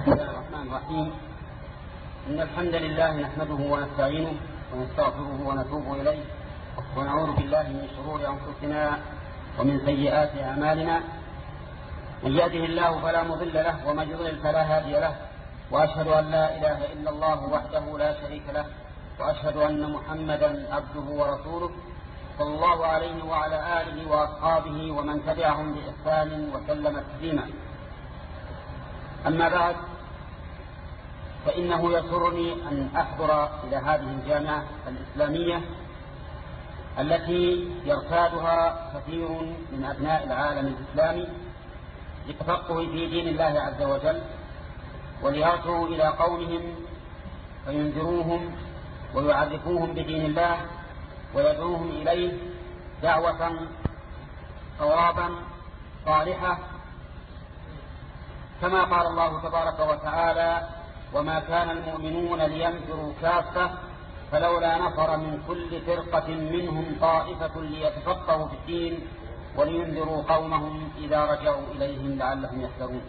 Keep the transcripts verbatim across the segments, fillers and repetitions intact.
بسم الله الرحمن الرحيم. إن الحمد لله نحمده ونستعينه ونستغفره ونتوب إليه ونعوذ بالله من شرور أنفسنا ومن سيئات أعمالنا. من يهده الله فلا مضل له ومن يضلل فلا هادي له، وأشهد أن لا إله إلا الله وحده لا شريك له، وأشهد أن محمدا عبده ورسوله صلى الله عليه وعلى آله وأصحابه ومن تبعهم بإحسان وسلم تسليما. أما بعد، فإنه يسرني أن أحضر إلى هذه الجامعة الإسلامية التي يرتادها كثير من أبناء العالم الإسلامي للتفقه في دين الله عز وجل، وليرجعوا إلى قومهم فينذروهم ويعرفوهم بدين الله ويدعوهم إليه دعوة صوابا صالحة، كما قال الله تبارك وتعالى: وما كان المؤمنون لينفروا كافة فلولا نفر من كل فرقة منهم طائفة ليتفقهوا في الدين ولينذروا قومهم إذا رجعوا إليهم لعلهم يحذرون.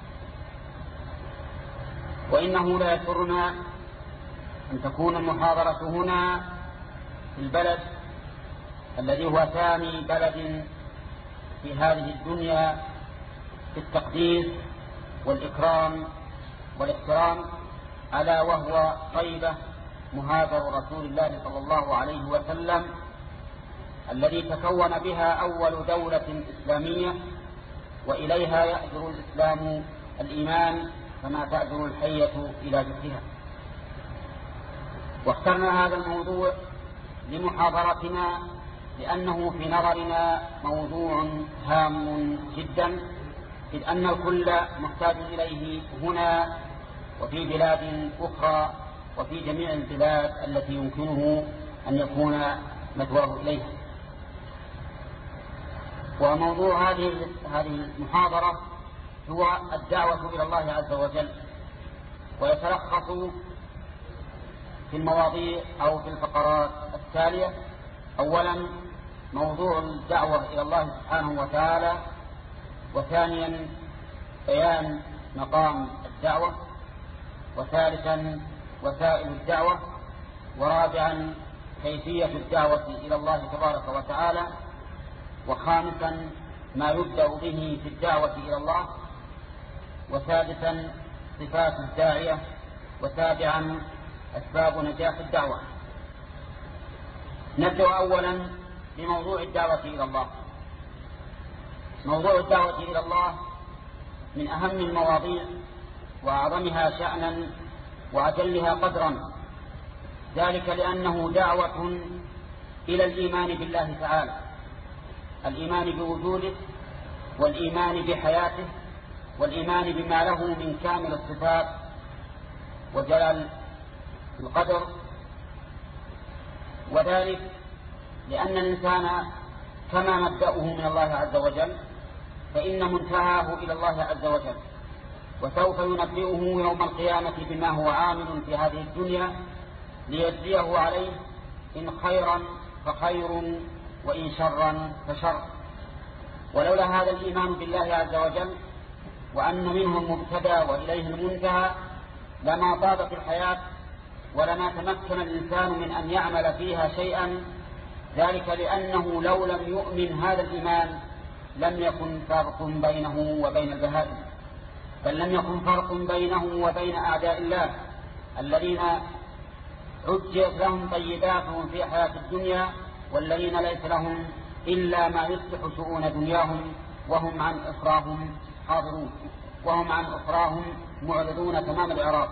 وإنه لا يسرنا أن تكون المحاضرة هنا في البلد الذي هو ثاني بلد في هذه الدنيا في التقديس والإكرام والاحترام، ألا وهو طيبة مهاجر رسول الله صلى الله عليه وسلم، الذي تكون بها أول دولة إسلامية، وإليها يأجر الإسلام الإيمان كما تأجر الحية إلى جثها. واخترنا هذا الموضوع لمحاضرتنا لأنه في نظرنا موضوع هام جدا، إذ أن الكل محتاج إليه هنا وفي بلاد أخرى وفي جميع البلاد التي يمكنه أن يكون مثواه إليها. وموضوع هذه هذه المحاضرة هو الدعوة إلى الله عز وجل، ويتلخص في المواضيع أو في الفقرات التالية: أولا موضوع الدعوة إلى الله سبحانه وتعالى، وثانيا بيان مقام الدعوة، وثالثا وسائل الدعوة، ورابعا كيفية الدعوة إلى الله تبارك وتعالى، وخامسا ما يبدأ به في الدعوة إلى الله، وسادسا صفات الداعية، وسابعا أسباب نجاح الدعوة. نبدأ أولا بموضوع الدعوة إلى الله. موضوع الدعوة إلى الله من أهم المواضيع وأعظمها شأنا وأجلها قدرا، ذلك لأنه دعوة إلى الإيمان بالله تعالى، الإيمان بوجوده، والإيمان بحياته، والإيمان بما له من كامل الصفات وجلال القدر، وذلك لأن الإنسان كما مبدأه من الله عز وجل فإن منتهاه إلى الله عز وجل، وسوف ينبئه يوم القيامة بما هو عامل في هذه الدنيا ليجزيه عليه، إن خيرا فخير وإن شرا فشر. ولولا هذا الإيمان بالله عز وجل وأن منه المبتدى وإليه المنتهى لما طابت الحياة ولما تمكن الإنسان من أن يعمل فيها شيئا، ذلك لأنه لو لم يؤمن هذا الإيمان لم يكن فرق بينه وبين البهائم، بل لم يكن فرق بينه وبين أعداء الله الذين عجلت لهم طيباتهم في حياة الدنيا، والذين ليس لهم إلا ما يصلح شؤون دنياهم، وهم عن أخراهم حاضرون، وهم عن أخراهم معرضون تمام الإعراض.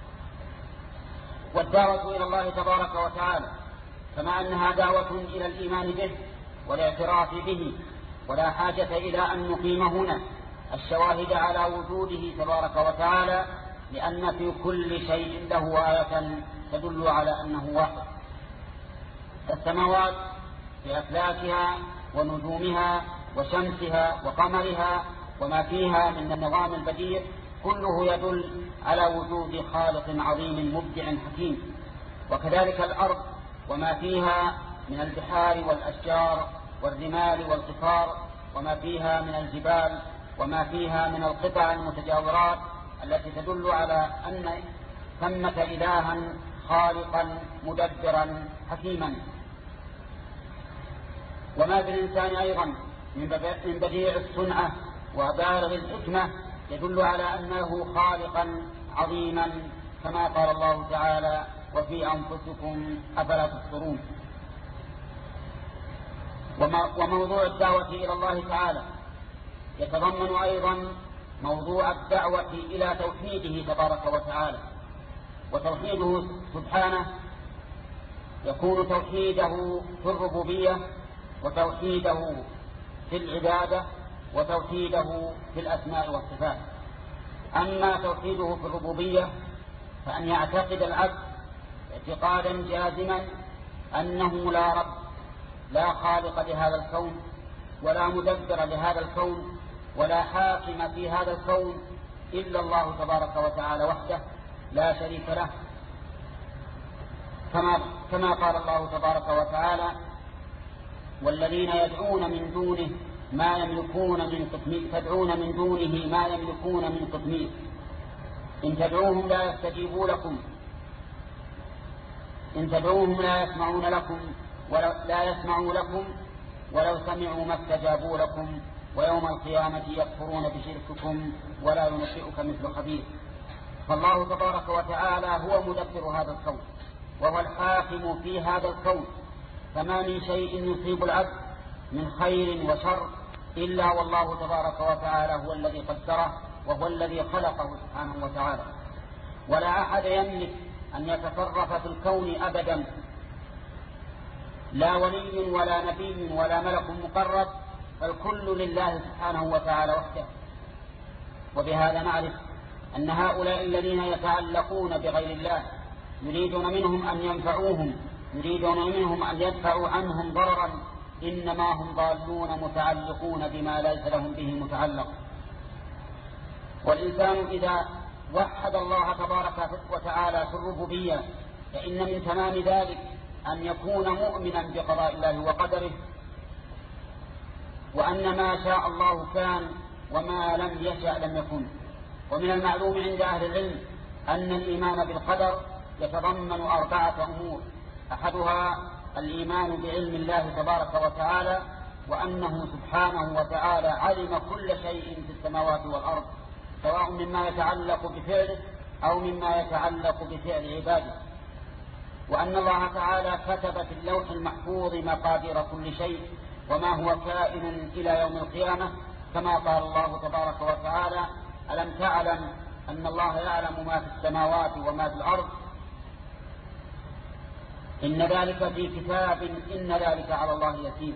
والدعوة إلى الله تبارك وتعالى كما أنها دعوة إلى الإيمان به والاعتراف به، ولا حاجة إلى أن نقيم هنا الشواهد على وجوده تبارك وتعالى، لأن في كل شيء له آية تدل على أنه واحد. السماوات بأفلاكها ونجومها وشمسها وقمرها وما فيها من النظام البديع كله يدل على وجود خالق عظيم مبدع حكيم. وكذلك الأرض وما فيها من البحار والأشجار والرمال والقفار وما فيها من الجبال وما فيها من القطع المتجاورات التي تدل على أن ثمة إلها خالقا مدبرا حكيما. وما بالإنسان أيضا من بديع الصنعة وبالغ الحكمة يدل على أنه خالقا عظيما، كما قال الله تعالى: وفي أنفسكم أفلا تبصرون. وموضوع الدعوة إلى الله تعالى يتضمن أيضا موضوع الدعوة إلى توحيده تبارك وتعالى. وتوحيده سبحانه يكون توحيده في الربوبية، وتوحيده في العبادة، وتوحيده في الأسماء والصفات. أما توحيده في الربوبية فأن يعتقد العبد اعتقادا جازما أنه لا رب، لا خالق لهذا الكون، ولا مدبر لهذا الكون، ولا حاكم في هذا الكون إلا الله تبارك وتعالى وحده لا شريك له، كما كما قال الله تبارك وتعالى: والذين يدعون من دونه ما يملكون من قطمير تدعون من دونه ما يملكون من قطمير إن تدعوهم لا يستجيبوا لكم إن تدعوهم لا يسمعون لكم ولو لا يسمعوا لكم ولو سمعوا ما استجابوا لكم ويوم القيامة يكفرون بشرككم ولا ينبئك مثل خبير. فالله تبارك وتعالى هو مدبر هذا الكون، وهو الحاكم في هذا الكون، فما من شيء يصيب العبد من خير وشر إلا والله تبارك وتعالى هو الذي قدره، وهو الذي خلقه سبحانه وتعالى. ولا أحد يملك أن يتصرف في الكون أبدا، لا ولي ولا نبي ولا ملك مقرب، فالكل لله سبحانه وتعالى وحده. وبهذا نعرف أن هؤلاء الذين يتعلقون بغير الله يريدون منهم أن ينفعوهم، يريدون منهم أن يدفعوا عنهم ضررا، إنما هم ضالون متعلقون بما ليس لهم به متعلق. والإنسان إذا وحد الله تبارك وتعالى في الربوبية فإن من تمام ذلك أن يكون مؤمنا بقضاء الله وقدره، وأن ما شاء الله كان وما لم يشأ لم يكن. ومن المعلوم عند أهل العلم أن الإيمان بالقدر يتضمن أربعة أمور: أحدها الإيمان بعلم الله تبارك وتعالى، وأنه سبحانه وتعالى علم كل شيء في السماوات والأرض، سواء مما يتعلق بفعله أو مما يتعلق بفعل عباده، وأن الله تعالى كتب في اللوح المحفوظ مقادير كل شيء وما هو كائن إلى يوم القيامة، كما قال الله تبارك وتعالى: ألم تعلم أن الله يعلم ما في السماوات وما في الأرض، إن ذلك في كتاب إن ذلك على الله يسير.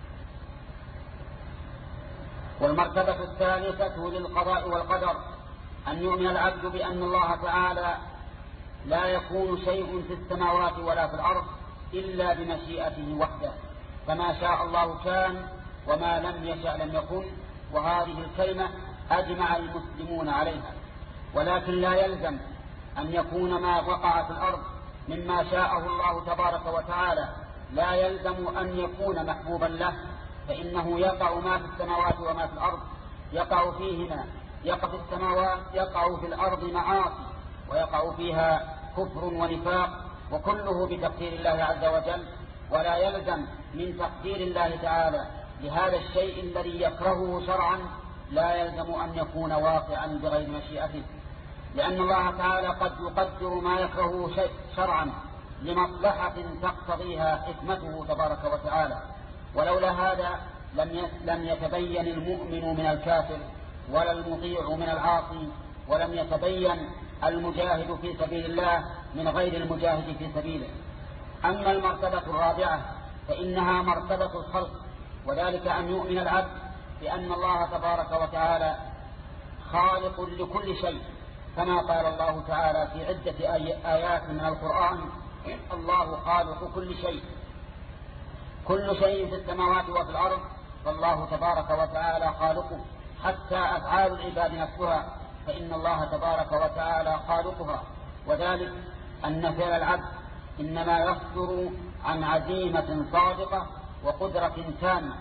والمرتبة الثالثة للقضاء والقدر أن يؤمن العبد بأن الله تعالى لا يكون شيء في السماوات ولا في الأرض إلا بمشيئته وحده، فما شاء الله كان وما لم يشأ لم يكن. وهذه الكلمة أجمع المسلمون عليها، ولكن لا يلزم أن يكون ما وقع في الأرض مما شاءه الله تبارك وتعالى لا يلزم أن يكون محبوبا له، فإنه يقع ما في السماوات وما في الأرض، يقع فيهما يقع في السماوات يقع في الأرض معاصي، ويقع فيها كفر ونفاق، وكله بتقدير الله عز وجل. ولا يلزم من تقدير الله تعالى لهذا الشيء الذي يكرهه شرعا لا يلزم أن يكون واقعا بغير مشيئته، لأن الله تعالى قد يقدر ما يكرهه شرعا لمصلحة تقتضيها حكمته تبارك وتعالى. ولولا هذا لم يتبين المؤمن من الكافر ولا المطيع من العاصي، ولم يتبين المجاهد في سبيل الله من غير المجاهد في سبيله. أما المرتبة الرابعة فإنها مرتبة الخلق، وذلك أن يؤمن العبد بأن الله تبارك وتعالى خالق لكل شيء، كما قال الله تعالى في عدة آيات من القرآن: الله خالق كل شيء، كل شيء في السماوات وفي الأرض فالله تبارك وتعالى خالقه، حتى أفعال العباد نفسها فإن الله تبارك وتعالى خالقها. وذلك أن فعل العبد إنما يصدر عن عزيمة صادقة وقدرة تامة،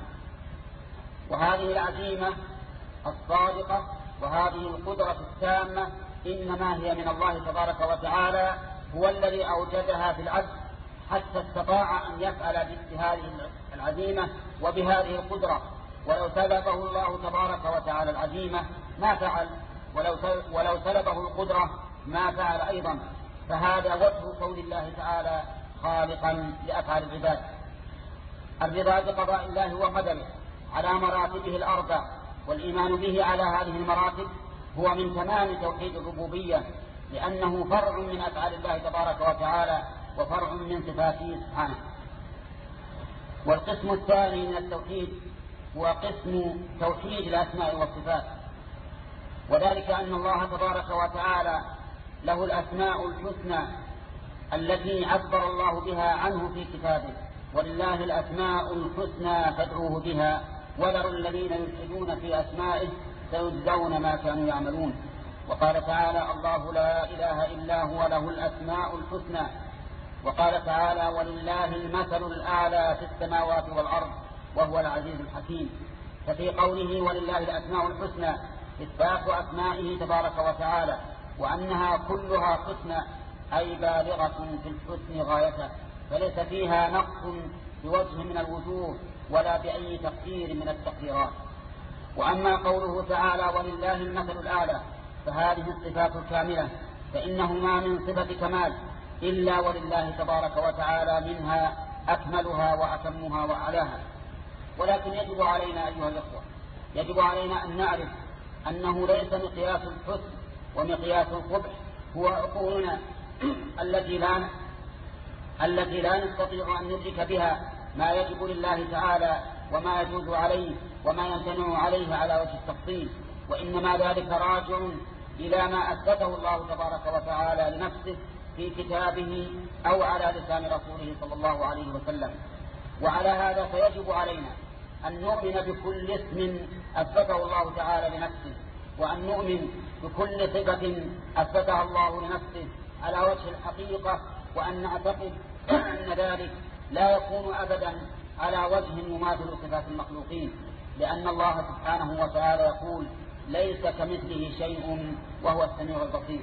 وهذه العزيمة الصادقة وهذه القدرة التامة إنما هي من الله تبارك وتعالى، هو الذي أوجدها في العبد حتى استطاع أن يفعل بهذه العزيمة وبهذه القدرة. ولو سلبه الله تبارك وتعالى العزيمة ما فعل، ولو ولو سلبه القدرة ما فعل أيضا. فهذا وجه قول الله تعالى خالقا لأفعال العباد. الرضا بقضاء الله وقدره على مراتبه الأربع والإيمان به على هذه المراتب هو من تمام توحيد الربوبية، لأنه فرع من أفعال الله تبارك وتعالى وفرع من صفاته سبحانه. والقسم الثاني من التوحيد هو قسم توحيد الأسماء والصفات، وذلك أن الله تبارك وتعالى له الأسماء الحسنى التي عبر الله بها عنه في كتابه، ولله الأسماء الحسنى فادعوه بها وذروا الذين يلحدون في أسمائه سيجزون ما كانوا يعملون. وقال تعالى الله لا إله إلا هو له الأسماء الحسنى. وقال تعالى ولله المثل الأعلى في السماوات والأرض وهو العزيز الحكيم. ففي قوله ولله الأسماء الحسنى إثبات أسمائه تبارك وتعالى وأنها كلها حسنى أي بالغة في الحسن غايته، فليس فيها نقص بوجه من الوجوه ولا بأي تقدير من التقديرات. وأما قوله تعالى ولله المثل الأعلى فهذه الصفات الكاملة، فإنه ما من صفة كمال إلا ولله تبارك وتعالى منها أكملها وأتمها وأعلاها. ولكن يجب علينا أيها الأخوة، يجب علينا أن نعرف أنه ليس مقياس الحسن ومقياس القبح هو عقولنا التي لا التي لا نستطيع أن ندرك بها ما يجب لله تعالى وما يجوز عليه وما يمتنع عليه على وجه التفصيل، وإنما ذلك راجع إلى ما أثبته الله تبارك وتعالى لنفسه في كتابه أو على لسان رسوله صلى الله عليه وسلم. وعلى هذا فيجب علينا أن نؤمن بكل اسم أثبته الله تعالى لنفسه، وأن نؤمن بكل صفة أثبتها الله لنفسه على وجه الحقيقة، وأن نعتقد أن ذلك لا يكون أبدا على وجه مماثل صفات المخلوقين، لأن الله سبحانه وتعالى يقول ليس كمثله شيء وهو السميع البصير.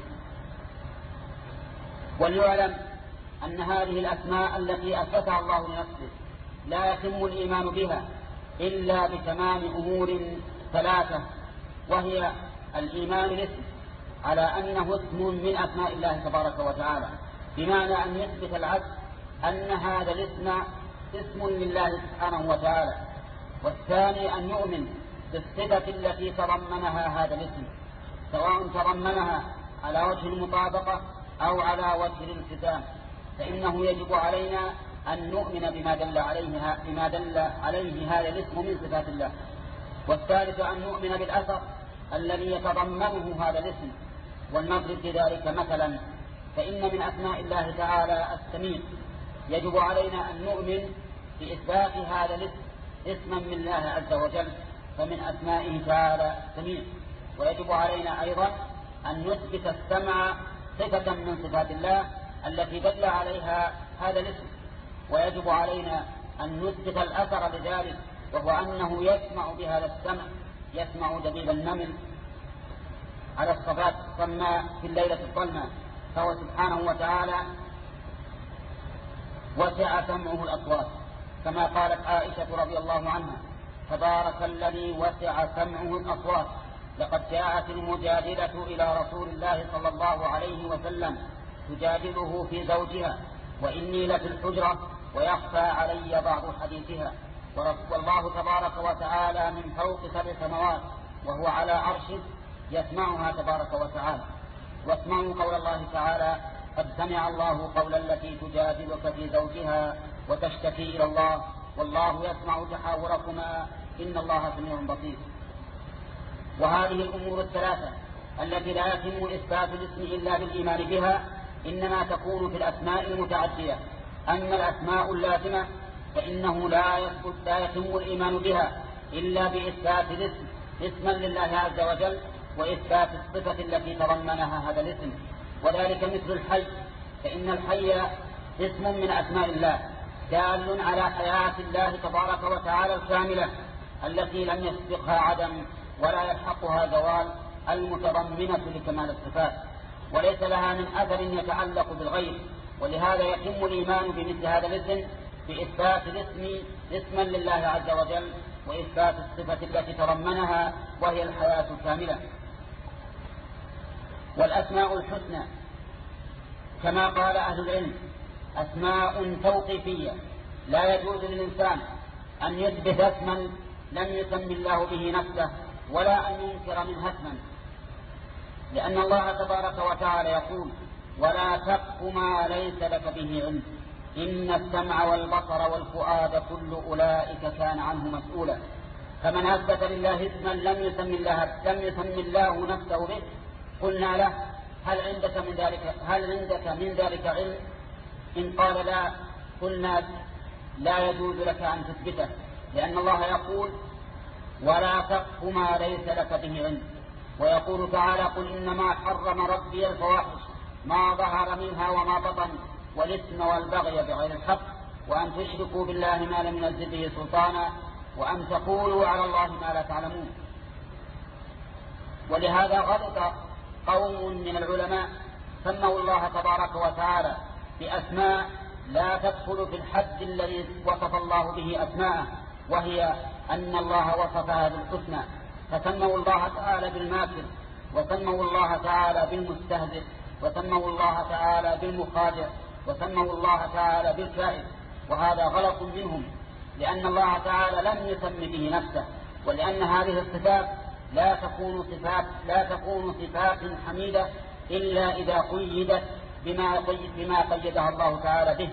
وليعلم أن هذه الأسماء التي أثبتها الله لنفسه لا يتم الإيمان بها إلا بتمام أمور ثلاثة، وهي الإيمان بالاسم على أنه اسم من أسماء الله تبارك وتعالى، بمعنى أن يثبت العبد أن هذا الاسم اسم لله سبحانه وتعالى. والثاني أن يؤمن بالصفة التي تضمنها هذا الاسم، سواء تضمنها على وجه المطابقة أو على وجه الالتزام، فإنه يجب علينا أن نؤمن بما دل عليه بما دل عليه هذا الاسم من صفات الله. والثالث أن نؤمن بالأثر الذي يتضمنه هذا الاسم. ولنضرب بذلك مثلا، فإن من أسماء الله تعالى السميع، يجب علينا أن نؤمن بإثبات هذا الاسم اسما من الله عز وجل، فمن أسمائه تعالى السميع. ويجب علينا أيضا أن نثبت السمع صفة من صفات الله التي دل عليها هذا الاسم. ويجب علينا أن نثبت الأثر لذلك، وهو أنه يسمع بهذا السمع، يسمع دبيب النمل على الصفات الصماء في الليلة الظلمة، فهو سبحانه وتعالى وسع سمعه الأصوات، كما قالت عائشة رضي الله عنها تبارك الذي وسع سمعه الأصوات، لقد جاءت المجادلة إلى رسول الله صلى الله عليه وسلم تجادله في زوجها وإني لفي الحجرة ويخفى علي بعض حديثها، والله تبارك وتعالى من فوق سبع سماوات وهو على عرشه يسمعها تبارك وتعالى. واسمعوا قول الله تعالى قد سمع الله قول التي تجادلك في زوجها وتشتكي إلى الله والله يسمع تحاوركما إن الله سميع بصير. وهذه الأمور الثلاثة التي لا يتم إثبات الاسم إلا بالإيمان بها إنما تكون في الأسماء المتعدية. أما الأسماء اللازمة فإنه لا يثبت لا يتم الإيمان بها إلا بإثبات الاسم اسما لله عز وجل وإثبات الصفة التي تضمنها هذا الاسم. وذلك مثل الحي، فإن الحي اسم من أسماء الله دال على حياة الله تبارك وتعالى الكاملة التي لم يسبقها عدم ولا يلحقها زوال المتضمنة لكمال الصفات، وليس لها من أثر يتعلق بالغير. ولهذا يتم الإيمان بمثل هذا الاسم بإثبات الاسم اسما لله عز وجل، وإثبات الصفة التي تضمنها وهي الحياة الكاملة. والأسماء الحسنى كما قال أهل العلم أسماء توقيفية، لا يجوز للإنسان أن يثبت اسما لم يسم الله به نفسه، ولا أن ينكر منها اسما، لأن الله تبارك وتعالى يقول: ولا تقف ما ليس لك به علم إن السمع والبصر والفؤاد كل أولئك كان عنه مسؤولا. فمن أثبت لله اسما لم يسم الله لم يسم الله نفسه به قلنا له: هل عندك من ذلك هل عندك من ذلك علم؟ إن قال لا، قلنا: لا يجوز لك أن تثبته، لأن الله يقول: ولا تقف ما ليس لك به علم. ويقول تعالى: قل إنما حرم ربي الفواحش ما ظهر منها وما بطن والإثم والبغي بغير الحق وأن تشركوا بالله ما لم ينزل به سلطانا وأن تقولوا على الله ما لا تعلمون. ولهذا غلط قوم من العلماء سموا الله تبارك وتعالى بأسماء لا تدخل في الحد الذي وصف الله به أسماءه، وهي أن الله وصفها بالحسنى، فسموا الله تعالى بالماكر، وسموا الله تعالى بالمستهزئ، وسموا الله تعالى بالمخادع، وسموا الله تعالى بالكائد. وهذا غلط منهم، لأن الله تعالى لم يسم به نفسه، ولأن هذه الصفات لا تكون صفات لا تكون صفات حميدة إلا إذا قيدت بما بما قيدها الله تعالى به.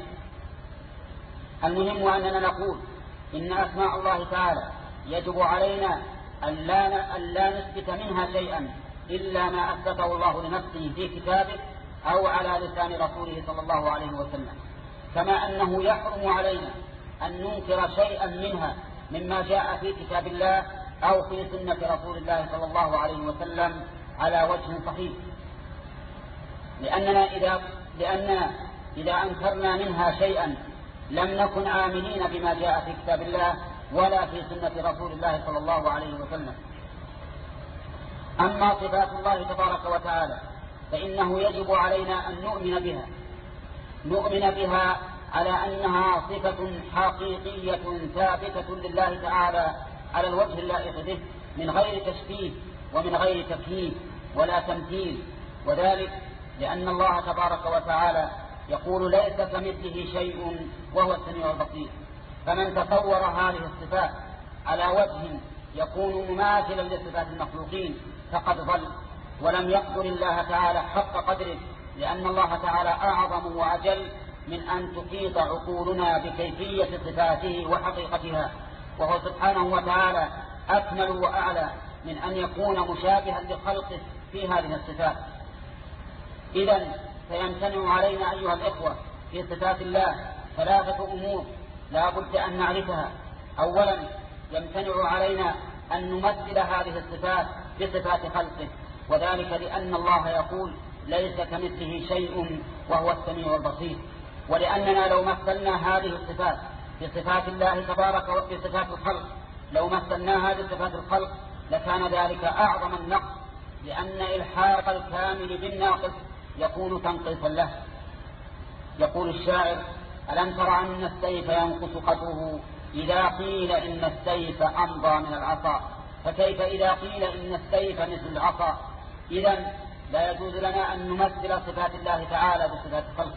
المهم أننا نقول إن أسماء الله تعالى يجب علينا أن لا, أن لا نثبت منها شيئا إلا ما أثبته الله لنفسه في كتابه أو على لسان رسوله صلى الله عليه وسلم، كما أنه يحرم علينا أن ننكر شيئا منها مما جاء في كتاب الله أو في سنة رسول الله صلى الله عليه وسلم على وجه صحيح، لأننا إذا, لأننا إذا أنكرنا منها شيئا لم نكن عاملين بما جاء في كتاب الله ولا في سنة رسول الله صلى الله عليه وسلم. أما صفات الله تبارك وتعالى فإنه يجب علينا أن نؤمن بها نؤمن بها على أنها صفة حقيقية ثابتة لله تعالى على الوجه اللائق به، من غير تشبيه ومن غير تكييف ولا تمثيل. وذلك لأن الله تبارك وتعالى يقول: ليس كمثله شيء وهو السميع البصير. فمن تصور هذه الصفات على وجه يكون مماثلا لصفات المخلوقين فقد ضل ولم يقدر الله تعالى حق قدره، لأن الله تعالى أعظم وأجل من أن تحيط عقولنا بكيفية صفاته وحقيقتها، وهو سبحانه وتعالى أكمل وأعلى من أن يكون مشابها لخلقه في هذه الصفات. إذن فيمتنع علينا أيها الإخوة في صفات الله ثلاثة أمور لا بد أن نعرفها. أولا، يمتنع علينا أن نمثل هذه الصفات بصفات خلقه، وذلك لأن الله يقول: ليس كمثله شيء وهو السميع البصير. ولأننا لو مثلنا هذه الصفات بصفات الله تبارك وبصفات الخلق لو مثلناها بصفات الخلق لكان ذلك أعظم النقص، لأن إلحاق الكامل بالناقص يكون تنقيصا له. يقول الشاعر: ألم تر أن السيف ينقص قدره إذا قيل إن السيف أمضى من العصا، فكيف إذا قيل إن السيف مثل العصا. إذن لا يجوز لنا أن نمثل صفات الله تعالى بصفات خلقه.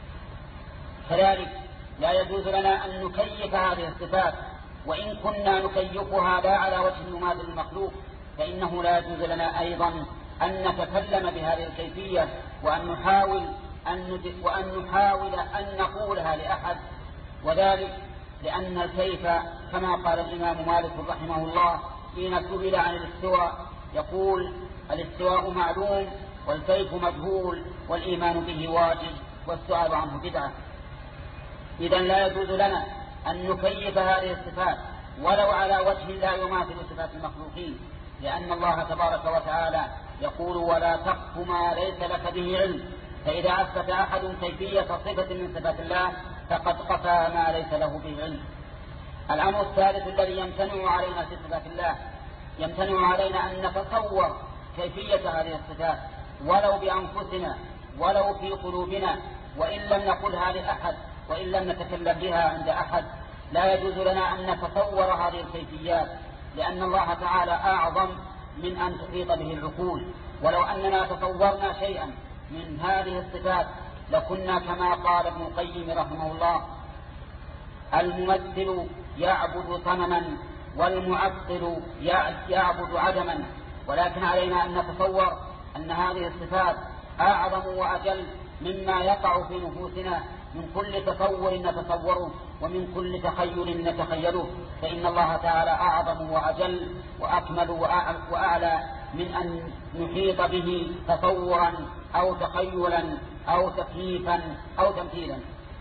كذلك لا يجوز لنا أن نكيف هذه الصفات، وإن كنا نكيفها لا على وجه المماثل المخلوق فإنه لا يجوز لنا أيضا أن نتكلم بهذه الكيفية وأن نحاول أن, وأن نحاول أن نقولها لأحد. وذلك لأن الكيف كما قال الإمام مالك رحمه الله حين سئل عن الاستواء يقول: الاستواء معلوم والكيف مجهول والإيمان به واجب والسؤال عنه بدعة. إذن لا يجوز لنا أن نكيف هذه الصفات ولو على وجه لا يماثل صفات المخلوقين، لأن الله تبارك وتعالى يقول: ولا تقف ما ليس لك به علم. فإذا أثبت أحد كيفية صفة من صفات الله فقد قفى ما ليس له به علم. الأمر الثالث الذي يمتنع علينا في صفات الله، يمتنع علينا أن نتصور كيفية هذه الصفات ولو بأنفسنا ولو في قلوبنا، وإن لم نقلها لأحد وإن لم نتكلم بها عند أحد. لا يجوز لنا أن نتصور هذه الكيفيات، لأن الله تعالى أعظم من أن تحيط به العقول. ولو أننا تصورنا شيئا من هذه الصفات لكنا كما قال ابن القيم رحمه الله: الممثل يعبد صنما والمعطل يعبد عدما. ولكن علينا أن نتصور أن هذه الصفات أعظم وأجل مما يقع في نفوسنا من كل تصور نتصوره ومن كل تخيل نتخيله، فإن الله تعالى أعظم وأجل وأكمل وأعلى من أن نحيط به تصورا أو تخيلا أو تكييفا أو تمثيلا.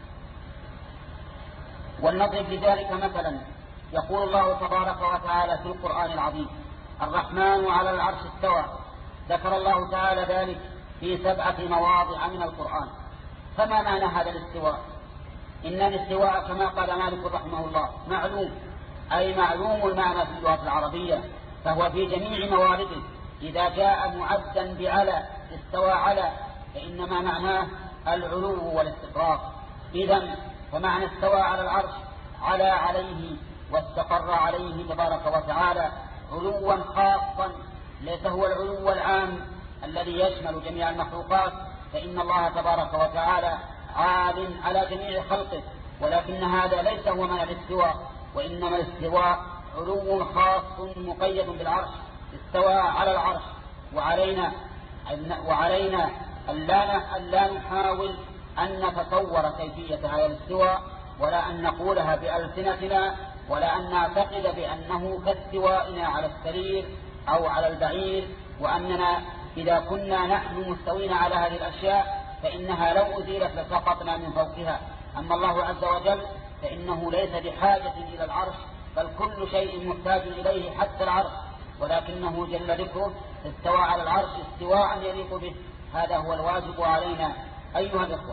ولنضرب لذلك مثلا. يقول الله تبارك وتعالى في القرآن العظيم: الرحمن على العرش استوى. ذكر الله تعالى ذلك في سبعة مواضع من القرآن. فما معنى هذا الاستواء؟ إن الاستواء كما قال مالك رحمه الله معلوم، أي معلوم المعنى في اللغة العربية، فهو في جميع موارده. إذا جاء معدا بعلى استوى على فإنما معناه العلو والاستقرار. إذن فمعنى استوى على العرش على عليه واستقر عليه تبارك وتعالى علوا خاصا، ليس هو العلو العام الذي يشمل جميع المخلوقات، فإن الله تبارك وتعالى عال على جميع خلقه، ولكن هذا ليس هو معنى الاستواء، وإنما الاستواء علو خاص مقيد بالعرش. استوى على العرش، وعلينا وعلينا أن لا نحاول أن نتصور كيفية هذا الاستواء، ولا أن نقولها بألسنتنا، ولا أن نعتقد بأنه كاستوائنا على السرير أو على البعير، وأننا إذا كنا نحن مستوين على هذه الأشياء فإنها لو أزيلت لسقطنا من فوقها. أما الله عز وجل فإنه ليس بحاجة إلى العرش، بل كل شيء محتاج إليه حتى العرش، ولكنه جل ذكره استوى على العرش استواء يليق به. هذا هو الواجب علينا أيها الإخوة.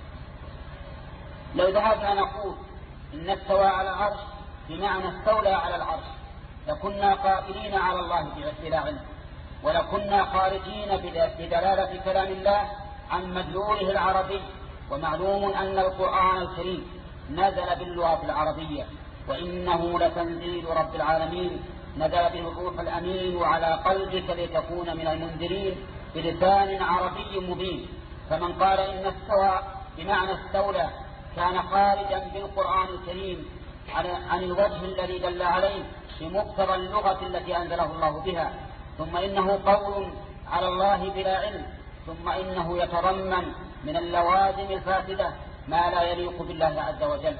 لو ذهبنا نقول إن استوى على العرش بمعنى استولى على العرش لكنا قائلين على الله بلا علم، ولكنا خارجين بدلالة كلام الله عن مدلوله العربي. ومعلوم أن القرآن الكريم نزل باللغة العربية، وإنه لتنزيل رب العالمين، نزل به الروح الأمين وعلى قلبك لتكون من المنذرين بلسان عربي مبين. فمن قال إن استوى بمعنى استولى كان خارجا بالقرآن الكريم عن الوجه الذي دل عليه بمقتضى اللغة التي أنزله الله بها. ثم إنه قول على الله بلا علم، ثم إنه يتضمن من اللوازم الفاسدة ما لا يليق بالله عز وجل.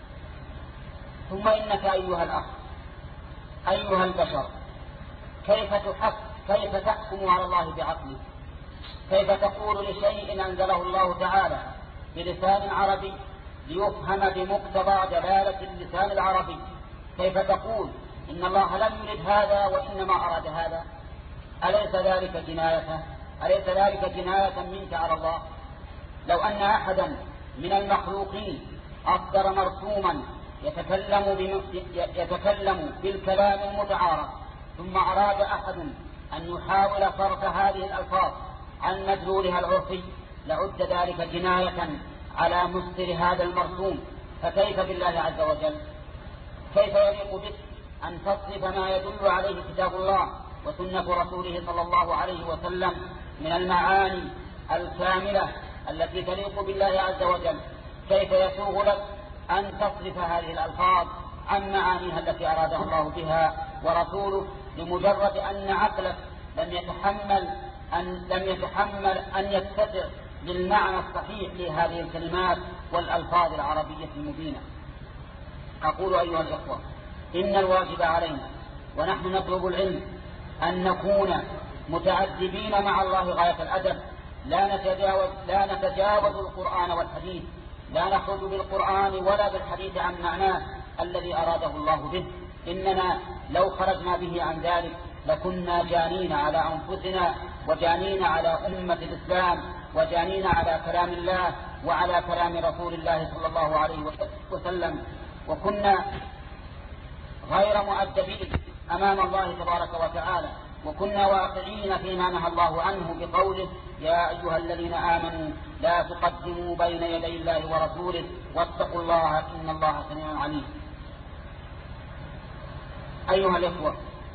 ثم إنك أيها الأخ أيها البشر كيف تحق كيف تحكم على الله بعقله؟ كيف تقول لشيء أنزله الله تعالى بلسان عربي ليفهم بمقتضى دلالة اللسان العربي؟ كيف تقول إن الله لم يرد هذا وإنما أراد هذا؟ أليس ذلك جناية أليس ذلك جناية منك على الله؟ لو أن أحدا من المخلوقين أصدر مرسوما يتكلم, يتكلم بالكلام المتعارف، ثم أراد أحد أن يحاول صرف هذه الألفاظ عن مدلولها العرفي لعد ذلك جناية على مصدر هذا المرسوم. فكيف بالله عز وجل؟ كيف يليق بك أن تصرف ما يدل عليه كتاب الله وسنة رسوله صلى الله عليه وسلم من المعاني الكاملة التي تليق بالله عز وجل؟ كيف يسوغ لك أن تصرف هذه الألفاظ عن معانيها التي أرادها الله بها ورسوله لمجرد أن عقلك لم يتحمل أن لم يتحمل أن يتسع للمعنى الصحيح لهذه الكلمات والألفاظ العربية المبينة؟ أقول أيها الإخوة إن الواجب علينا ونحن نطلب العلم أن نكون متأدبين مع الله غاية الأدب، لا نتجاوز, لا نتجاوز القرآن والحديث، لا نخرج بالقرآن ولا بالحديث عن معناه الذي أراده الله به. إننا لو خرجنا به عن ذلك لكنا جانين على أنفسنا وجانين على أمة الإسلام وجانين على كلام الله وعلى كلام رسول الله صلى الله عليه وسلم، وكنا غير مؤدبين أمام الله تبارك وتعالى وكنا واقعين فيما نهى الله عنه بقوله يا أيها الذين آمنوا لا تقدموا بين يدي الله ورسوله واتقوا الله إن الله سميع عليم. أيها الإخوة،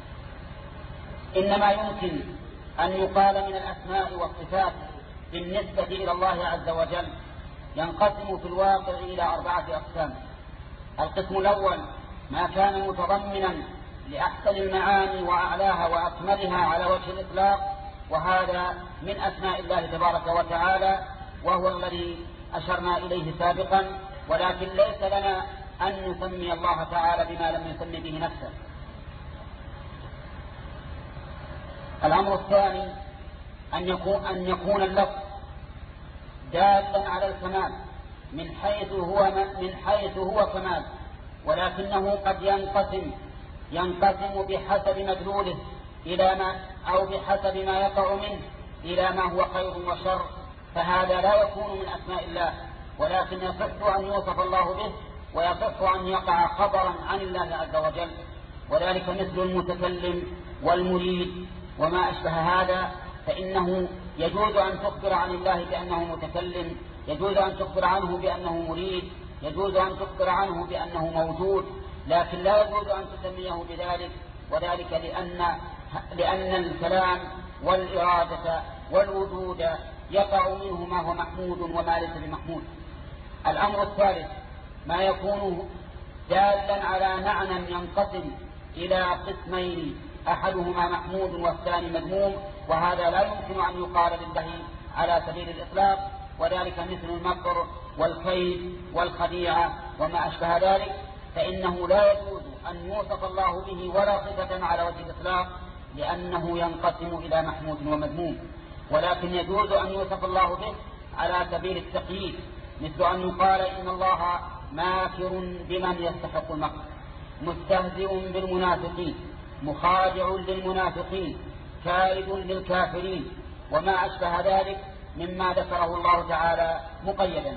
إنما يمكن أن يقال من الأسماء والصفات بالنسبة إلى الله عز وجل ينقسم في الواقع إلى أربعة أقسام. القسم الأول ما كان متضمنا لأحسن المعاني وأعلاها وأكملها على وجه الإطلاق، وهذا من أسماء الله تبارك وتعالى، وهو الذي أشرنا إليه سابقا، ولكن ليس لنا أن نسمي الله تعالى بما لم يسمي به نفسه. الأمر الثاني أن يكون, أن يكون اللفظ دالا على الكمال من حيث هو, من حيث هو كمال، ولكنه قد ينقسم ينقسم بحسب مدلوله إلى ما أو بحسب ما يقع منه إلى ما هو خير وشر، فهذا لا يكون من أسماء الله، ولكن يصح أن يوصف الله به ويصح أن يقع خبرا عن الله عز وجل، وذلك مثل المتكلم والمريد وما أشبه هذا، فإنه يجوز أن تخبر عن الله بأنه متكلم، يجوز أن تخبر عنه بأنه مريد، يجوز أن تخبر عنه بأنه موجود، لكن لا يجوز أن تسميه بذلك، وذلك لأن, لأن الكلام والإرادة والوجود يقع منه ما هو محمود وما ليس بمحمود. الأمر الثالث ما يكون دالا على معنى ينقسم إلى قسمين، أحدهما محمود والثاني مذموم، وهذا لا يمكن أن يقال لله على سبيل الإطلاق، وذلك مثل المكر والكيد والخديعة وما أشبه ذلك، فإنه لا يجوز أن يوصف الله به ولا صفة على وجه الإطلاق، لأنه ينقسم إلى محمود ومذموم، ولكن يجوز أن يوصف الله به على سبيل التقييد، مثل أن يقال إن الله ماكر بمن يستحق المكر، مستهزئ بالمنافقين، مخادع للمنافقين، كائد للكافرين، وما أشبه ذلك مما ذكره الله تعالى مقيدا.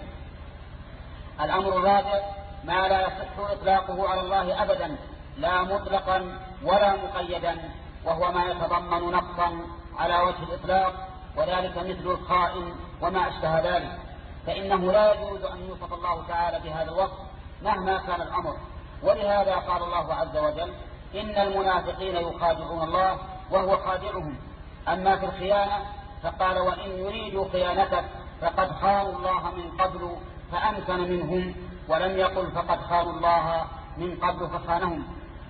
الأمر الرابع ما لا يصح إطلاقه على الله أبدا، لا مطلقا ولا مقيدا، وهو ما يتضمن نقصا على وجه الإطلاق، وذلك مثل الخائن وما أشبه ذلك، فإنه لا يجوز أن يوصف الله تعالى بهذا الوصف مهما كان الأمر. ولهذا قال الله عز وجل إن المنافقين يخادعون الله وهو خادعهم. أما في الخيانة فقال وإن يريدوا خيانتك فقد خانوا الله من قبل فأمكن منهم، ولم يقل فقد خانوا الله من قبل فخانهم.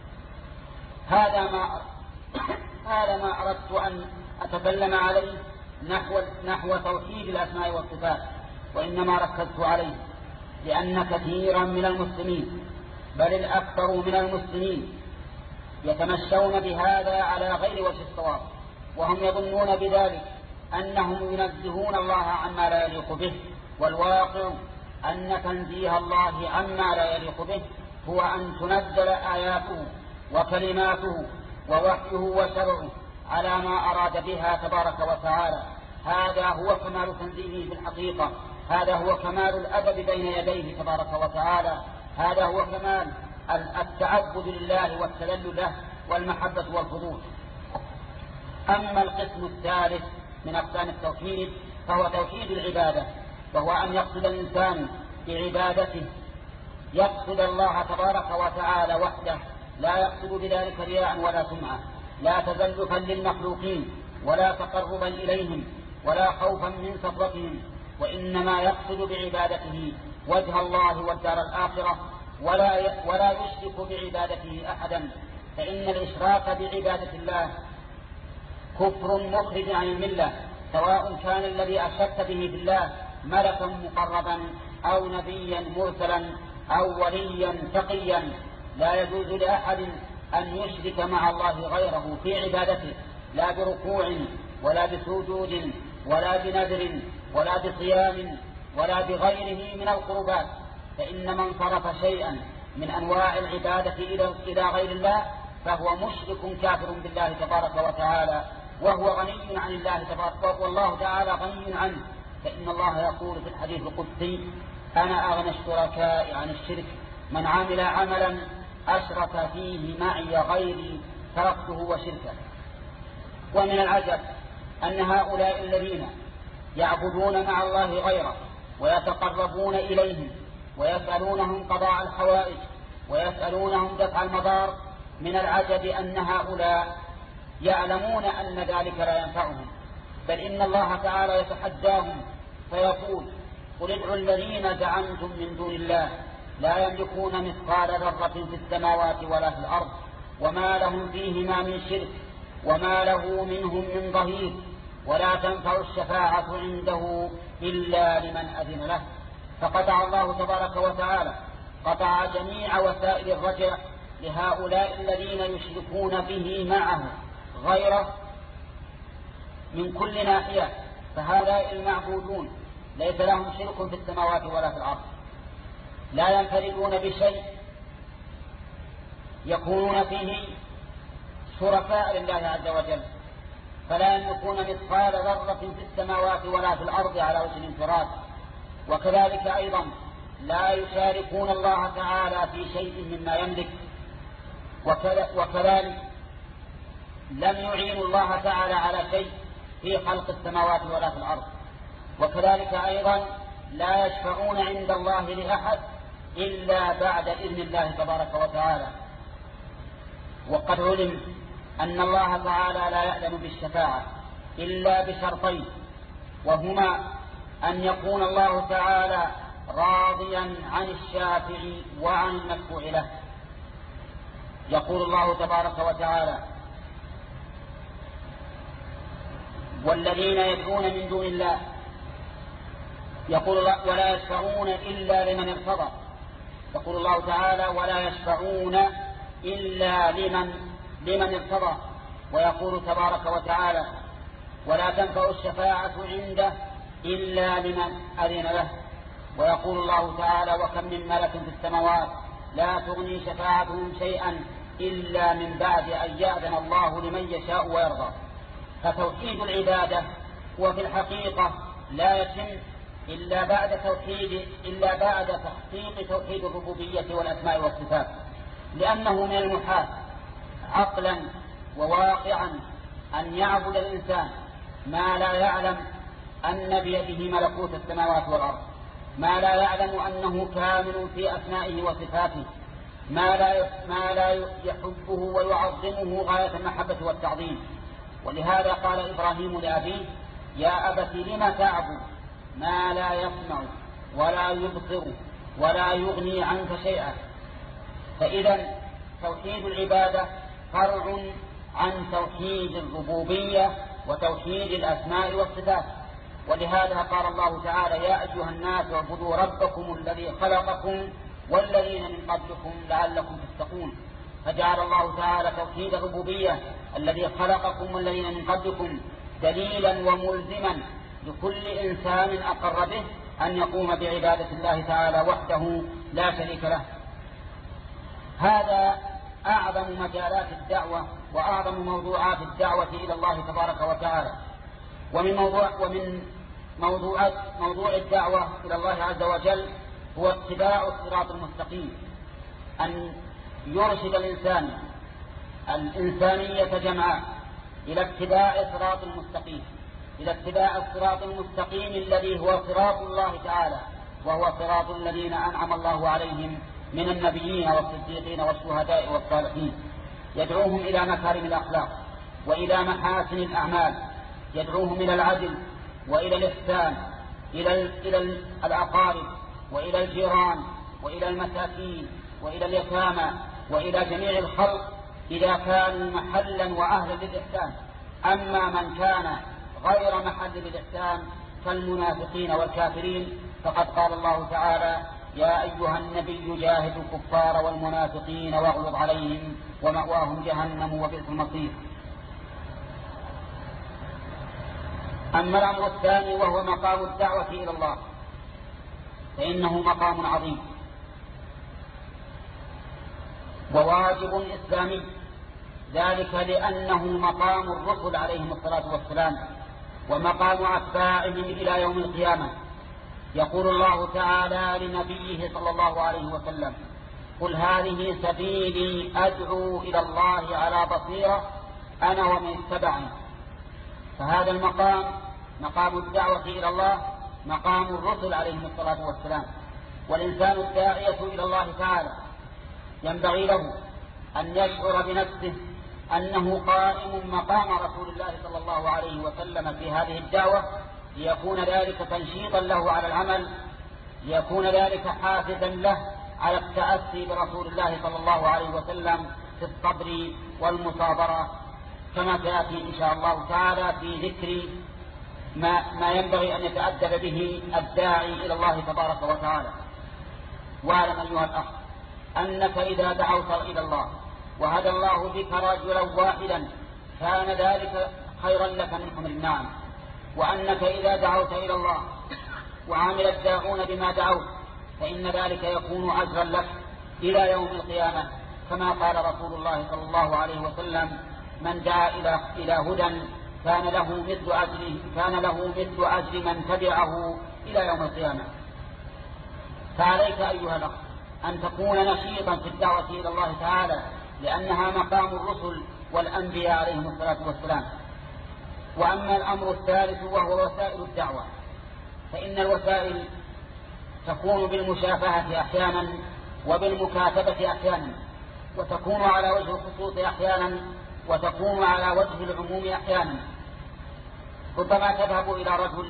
هذا ما هذا ما أردت أن أتكلم عليه نحو, نحو توحيد الأسماء والصفات، وإنما ركزت عليه لأن كثيرا من المسلمين بل الأكثر من المسلمين يتمشون بهذا على غير وجه الصواب، وهم يظنون بذلك أنهم ينزهون الله عما لا يليق به، والواقع أن تنزيه الله عما لا يليق به هو أن تنزل آياته وكلماته ووحيه وشرعه على ما أراد بها تبارك وتعالى. هذا هو كمال تنزيهه بالحقيقة، هذا هو كمال الأدب بين يديه تبارك وتعالى، هذا هو كمال التعبد لله والتذلل له والمحبة والفضول. أما القسم الثالث من أقسام التوحيد فهو توحيد العبادة، وهو أن يقصد الإنسان بعبادته يقصد الله تبارك وتعالى وحده، لا يقصد بذلك رياء ولا سمعة، لا تزلفا للمخلوقين ولا تقربا إليهم ولا خوفا من سطوتهم، وإنما يقصد بعبادته وجه الله والدار الآخرة، ولا ولا يشرك بعبادته أحدا، فإن الإشراك بعبادة الله كفر مخرج عن الملة، سواء كان الذي أشركت به بالله ملكا مقربا أو نبيا مرسلا أو وليا تقيا. لا يجوز لأحد أن يشرك مع الله غيره في عبادته، لا بركوع ولا بسجود ولا بنذر ولا بصيام ولا بغيره من القربات، فإن من صرف شيئا من أنواع العبادة إلى غير الله فهو مشرك كافر بالله تبارك وتعالى، وهو غني عن الله تبارك، والله تعالى غني عنه، فإن الله يقول في الحديث القدسي أنا أغنى الشركاء عن الشرك، من عمل عملا أشرك فيه معي غيري تركته وشركه. ومن العجب أن هؤلاء الذين يعبدون مع الله غيره ويتقربون إليهم ويسألونهم قضاء الحوائج ويسألونهم دفع المضار، من العجب أن هؤلاء يعلمون أن ذلك لا ينفعهم، بل إن الله تعالى يتحداهم فيقول: قل ادعوا الذين زعمتم من دون الله لا يملكون مثقال ذرة في السماوات ولا في الأرض وما لهم فيهما من شرك وما له منهم من ظهير ولا تنفع الشفاعة عنده إلا لمن أذن له. فقطع الله تبارك وتعالى قطع جميع وسائل الرجع لهؤلاء الذين يشركون به معه غيره من كل ناحية. فهؤلاء المعبودون ليس لهم شرك في السماوات ولا في الأرض، لا ينفردون بشيء يكونون فيه شركاء لله عز وجل، فلا يملكون مثقال ذرة في السماوات ولا في الأرض على وجه الانفراد. وكذلك أيضا لا يشاركون الله تعالى في شيء مما يملك، وكذلك لم يعينوا الله تعالى على شيء في خلق السماوات ولا في الأرض. وكذلك أيضا لا يشفعون عند الله لأحد إلا بعد إذن الله تبارك وتعالى. وقد علم أن الله تعالى لا يأذن بالشفاعة إلا بشرطين، وهما أن يكون الله تعالى راضيا عن الشافع وعن المشفوع له. يقول الله تبارك وتعالى: والذين يدعون من دون الله، يقول الله: ولا يشفعون إلا لمن ارتضى. يقول الله تعالى: ولا يشفعون إلا لمن لمن ارتضى. ويقول تبارك وتعالى: ولا تنفع الشفاعة عنده إلا لمن أذن له. ويقول الله تعالى: وكم من ملك في السماوات لا تغني شفاعتهم شيئا إلا من بعد أن يأذن الله لمن يشاء ويرضى. فتوحيد العبادة هو في الحقيقة لا يتم إلا بعد توحيد إلا بعد تحقيق توحيد الربوبية والأسماء والصفات، لأنه من المحال عقلا وواقعا أن يعبد الإنسان ما لا يعلم أن بيده ملكوت السماوات والأرض، ما لا يعلم أنه كامل في أسمائه وصفاته، ما لا ما لا يحبه ويعظمه غاية المحبة والتعظيم. ولهذا قال إبراهيم لأبيه: يا أبت لم تعبد ما لا يسمع ولا يبصر ولا يغني عنك شيئا. فإذا توحيد العبادة فرع عن توحيد الربوبية وتوحيد الأسماء والصفات. ولهذا قال الله تعالى: يا أيها الناس اعبدوا ربكم الذي خلقكم والذين من قبلكم لعلكم تتقون. فجعل الله تعالى توحيد الربوبية الذي خلقكم والذين من قبلكم دليلا وملزما لكل إنسان أقر به أن يقوم بعبادة الله تعالى وحده لا شريك له. هذا أعظم مجالات الدعوة وأعظم موضوعات الدعوة إلى الله تبارك وتعالى. ومن موضوع ومن موضوعات موضوع الدعوة إلى الله عز وجل هو اتباع الصراط المستقيم، أن يرشد الإنسان الإنسانية جمعاء إلى اتباع الصراط المستقيم، إلى اتباع الصراط المستقيم الذي هو صراط الله تعالى، وهو صراط الذين أنعم الله عليهم من النبيين والصديقين والشهداء والصالحين. يدعوهم إلى مكارم الأخلاق وإلى محاسن الأعمال، يدعوهم إلى العدل وإلى الإحسان، إلى إلى الأقارب وإلى الجيران وإلى المساكين وإلى اليتامى وإلى جميع الخلق إذا كانوا محلا وأهلا للإحسان. أما من كان غير محل للإحسان كالمنافقين والكافرين فقد قال الله تعالى: يا أيها النبي جاهد الكفار والمنافقين واغلظ عليهم ومأواهم جهنم وبئس المصير. أما الأمر الثاني وهو مقام الدعوة إلى الله فإنه مقام عظيم وواجب إسلامي، ذلك لأنه مقام الرسل عليهم الصلاة والسلام ومقام أتباعهم إلى يوم القيامة. يقول الله تعالى لنبيه صلى الله عليه وسلم: قل هذه سبيلي أدعو إلى الله على بصيرة أنا ومن اتبعني فهذا المقام مقام الدعوة إلى الله مقام الرسل عليهم الصلاة والسلام. والإنسان الداعية إلى الله تعالى ينبغي له أن يشعر بنفسه أنه قائم مقام رسول الله صلى الله عليه وسلم في هذه الدعوة، ليكون ذلك تنشيطا له على العمل، ليكون ذلك حافزا له على التأسي برسول الله صلى الله عليه وسلم في الصبر والمصابرة، كما سيأتي إن شاء الله تعالى في ذكر ما, ما ينبغي أن يتأدب به الداعي إلى الله تبارك وتعالى. واعلم أيها الأخ أنك إذا دعوت إلى الله وهدى الله بك رجلا واحدا كان ذلك خيرا لك من حمر النعم، وأنك إذا دعوت إلى الله وعمل الداعون بما دعوت فإن ذلك يكون أجرا لك إلى يوم القيامة، كما قال رسول الله صلى الله عليه وسلم: من دعا إلى إلى هدى كان له مثل أجره كان له مثل أجر من تبعه إلى يوم القيامة. فعليك أيها الأخ أن تكون نشيطا في الدعوة إلى الله تعالى، لأنها مقام الرسل والأنبياء عليهم الصلاة والسلام. وأما الأمر الثالث وهو وسائل الدعوة، فإن الوسائل تكون بالمشافهة أحيانا وبالمكاتبة أحيانا، وتكون على وجه الخصوص أحيانا وتكون على وجه العموم أحيانا. ربما تذهب إلى رجل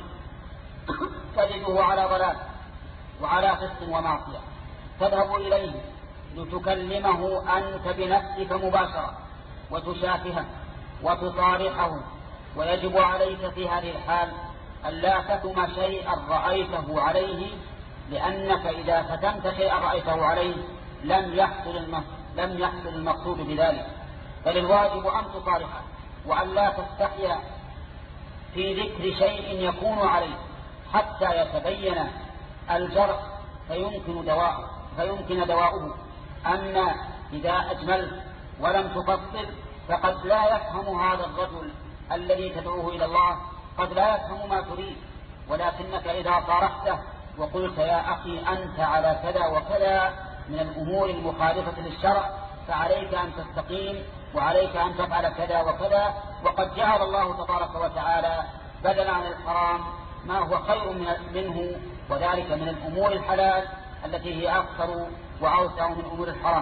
تجده على ضلال وعلى فسق ومعصية، تذهب إليه لتكلمه أنت بنفسك مباشرة وتشافهه وتصارحه، ويجب عليك في هذه الحال ألا تكتم شيئا رأيته عليه، لأنك إذا كتمت شيئا رأيته عليه لم يحصل لم يحصل المقصود بذلك، بل الواجب أن تصارحه وأن لا تستحيا في ذكر شيء يكون عليه حتى يتبين الجرح فيمكن دواءه فيمكن دواؤه. أما إذا أجملت ولم تفصل فقد لا يفهم هذا الرجل الذي تدعوه إلى الله، قد لا يفهم ما تريد، ولكنك إذا صارحته وقلت: يا أخي أنت على كذا وكذا من الأمور المخالفة للشرع، فعليك أن تستقيم وعليك أن تفعل كذا وكذا، وقد جعل الله تبارك وتعالى بدلا عن الحرام ما هو خير منه، وذلك من الأمور الحلال التي هي أكثر وأوسع من أمور الحرام.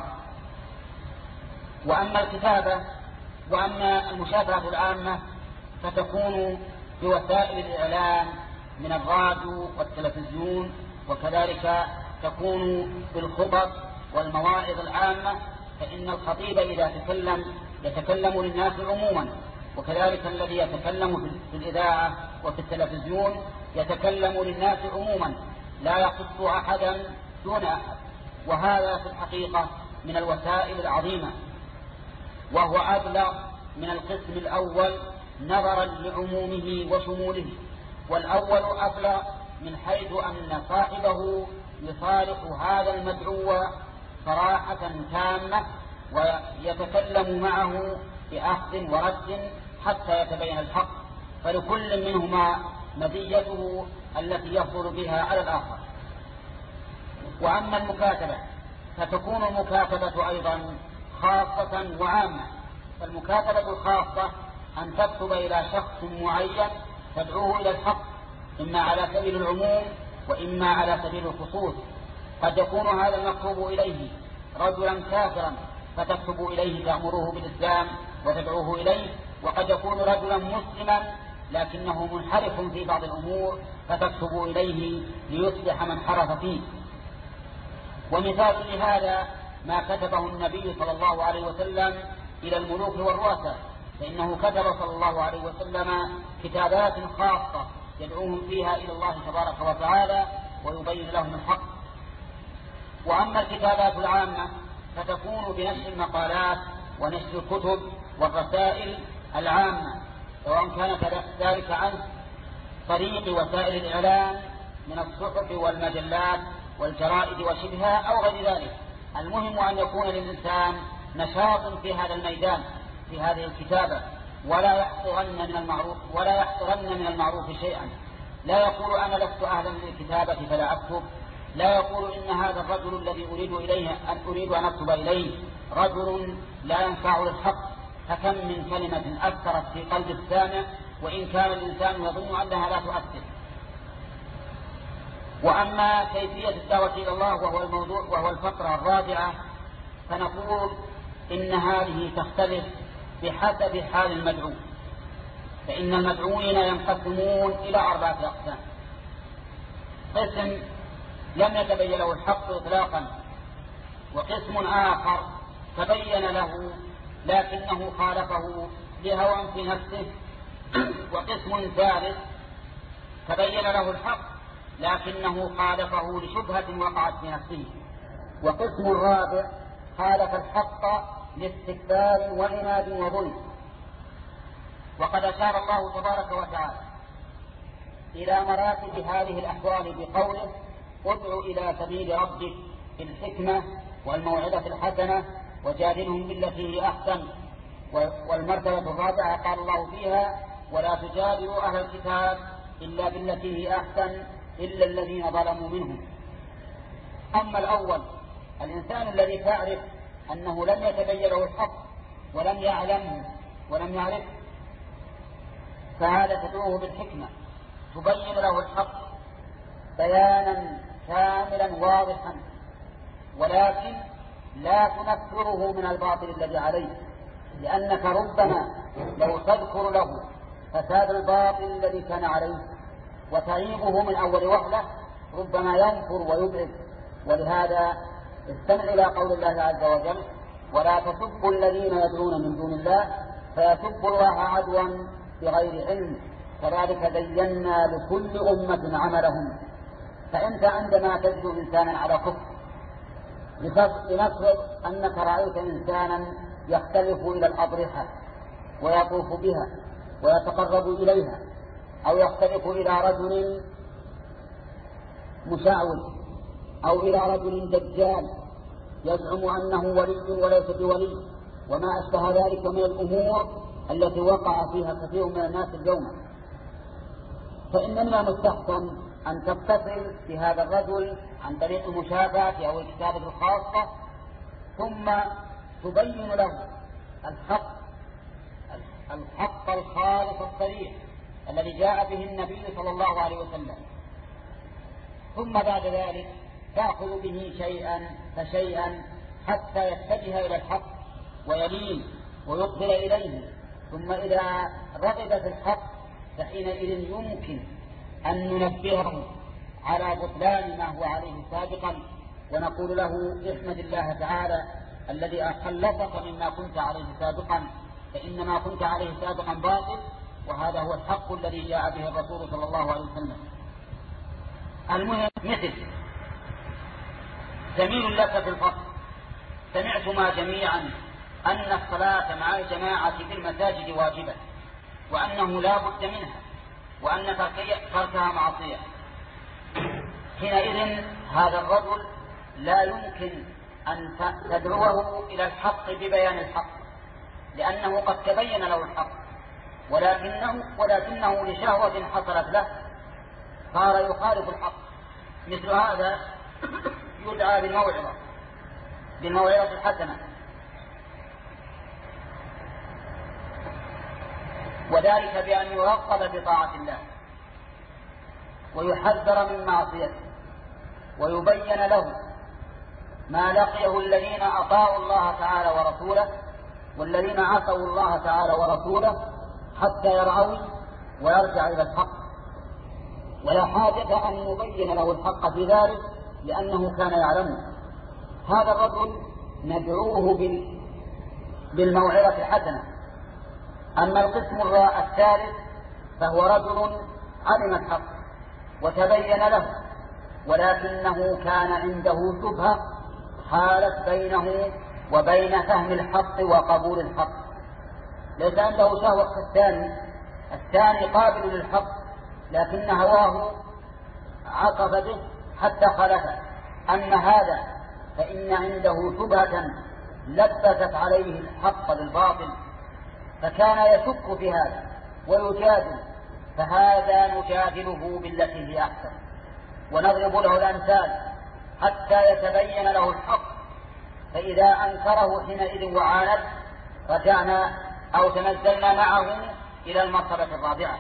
وأما الكتابة وأما المشافهة العامة فتكون بوسائل الإعلام من الراديو والتلفزيون، وكذلك تكون بالخطب والمواعظ العامة، فإن الخطيب إذا تكلم يتكلم للناس عموما، وكذلك الذي يتكلم في الإذاعة وفي التلفزيون يتكلم للناس عموما لا يخص أحدا دون أحد. وهذا في الحقيقة من الوسائل العظيمة، وهو أبلغ من القسم الأول نظرا لعمومه وشموله. والأول أبلغ من حيث أن صاحبه يصالح هذا المدعو صراحة تامة ويتكلم معه بأخذ ورد حتى يتبين الحق، فلكل منهما مزيته التي يفضل بها على الآخر. وأما المكاتبة فتكون المكاتبة أيضا خاصة وعامة. فالمكاتبة الخاصة أن تكتب إلى شخص معين تدعوه إلى الحق، إما على سبيل العموم وإما على سبيل الخصوص. قد يكون هذا المكتوب إليه رجلا كافرا فتكتب إليه تأمره بالإسلام وتدعوه إليه، وقد يكون رجلا مسلما لكنه منحرف في بعض الأمور فتكتب إليه ليصلح من حرف فيه. ومثال لهذا ما كتبه النبي صلى الله عليه وسلم إلى الملوك والرؤساء، فإنه كتب صلى الله عليه وسلم كتابات خاصة يدعوهم فيها إلى الله تبارك وتعالى ويبين لهم الحق. وأما الكتابات العامة فتكون بنشر المقالات ونشر الكتب والرسائل العامة، سواء كان ذلك عن طريق وسائل الإعلام من الصحف والمجلات والجرائد وشبهها أو غير ذلك. المهم أن يكون للإنسان نشاط في هذا الميدان في هذه الكتابة، ولا يحصرن من المعروف ولا يحصرن من المعروف شيئا. لا يقول أنا لست أهلا للكتابة فلا أكتب، لا يقول إن هذا الرجل الذي أريد إليه أن أريد أن أكتب إليه رجل لا ينفع للحق، فكم من كلمة أثرت في قلب السامع وإن كان الإنسان يظن أنها لا تؤثر. وأما كيفية الدعوة إلى الله وهو الموضوع وهو الفقرة الرابعة، فنقول إن هذه تختلف بحسب حال المدعو، فإن المدعوين ينقسمون إلى أربعة أقسام: قسم لم يتبين له الحق إطلاقا، وقسم آخر تبين له لكنه خالفه لهوى في نفسه، وقسم ثالث تبين له الحق لكنه خالفه لشبهة وقعت في نفسه، وقسم رابع خالف الحق لاستكبار وعناد وظلم. وقد أشار الله تبارك وتعالى إلى مراتب هذه الأحوال بقوله: ادع إلى سبيل ربك بالحكمة والموعظة الحسنة وجادلهم بالتي هي أحسن. والمرتبة الرابعة قال الله فيها: ولا تجادلوا أهل الكتاب إلا بالتي هي أحسن إلا الذين ظلموا منهم. أما الأول، الإنسان الذي تعرف أنه لم يتبين له الحق ولم يعلمه ولم يعرف، فهذا تدعوه بالحكمة، تبين له الحق بيانا كاملا واضحا، ولكن لا تنفره من الباطل الذي عليه، لأنك ربما لو تذكر له فساد الباطل الذي كان عليه وتعيبه من أول وهلة ربما ينفر ويبعد. ولهذا استمع إلى قول الله عز وجل: ولا تسبوا الذين يدعون من دون الله فيسبوا الله عدوا بغير علم كذلك زينا لكل أمة عملهم. فأنت عندما تجد إنسانا على كفر، لنفرض أنك رأيت إنسانا يختلف إلى الأضرحة ويطوف بها ويتقرب إليها، أو يختلف إلى رجل مشعوذ، أو إلى رجل دجال يزعم أنه ولي وليس بولي، وما أشبه ذلك من الأمور التي وقع فيها كثير من الناس اليوم، فإن من المستحسن أن تتصل بهذا الرجل عن طريق المشافهة أو الكتابة الخاصة، ثم تبين له الحق الحق الخالص الصريح الذي جاء به النبي صلى الله عليه وسلم، ثم بعد ذلك تأخذ به شيئا فشيئا حتى يتجه إلى الحق ويلين ويقبل إليه. ثم إذا رغب في الحق فحينئذ يمكن أن ننبهه على بطلان ما هو عليه سابقا، ونقول له: احمد الله تعالى الذي خلصك مما كنت عليه سابقا، فإن ما كنت عليه سابقا باطل، وهذا هو الحق الذي جاء به الرسول صلى الله عليه وسلم. المهم، مثل زميل لك في الفصل سمعتما جميعا أن الصلاة مع الجماعة في المساجد واجبة، وأنه لا بد منها، وأن تركها معصية. حينئذ هذا الرجل لا يمكن أن تدعوه إلى الحق ببيان الحق، لأنه قد تبين له الحق، ولكنه, ولكنه لشهوة حصلت له صار يخالف الحق. مثل هذا يدعى بالموعظة بالموعظة الحسنة، وذلك بأن يرغب بطاعة الله ويحذر من معصيته، ويبين له ما لقيه الذين أطاعوا الله تعالى ورسوله والذين عصوا الله تعالى ورسوله حتى يرعوي ويرجع إلى الحق. ولا حاجة أن يبين له الحق في ذلك لأنه كان يعلمه. هذا الرجل ندعوه بالموعظة الحسنة. أما القسم الثالث فهو رجل علم الحق وتبين له، ولكنه كان عنده شبهة حالت بينه وبين فهم الحق وقبول الحق، ليس عنده شهوة الثاني الثاني قابل للحق، لكن هواه عقب به حتى خلفه. أما هذا فإن عنده شبهة لبست عليه الحق بالباطل، فكان يشك في هذا ويجادل، فهذا نجادله بالتي هي أحسن ونضرب له الأمثال حتى يتبين له الحق، فإذا أنكره حينئذ وعاند رجعنا أو تنزلنا معه إلى المرتبة الرابعة.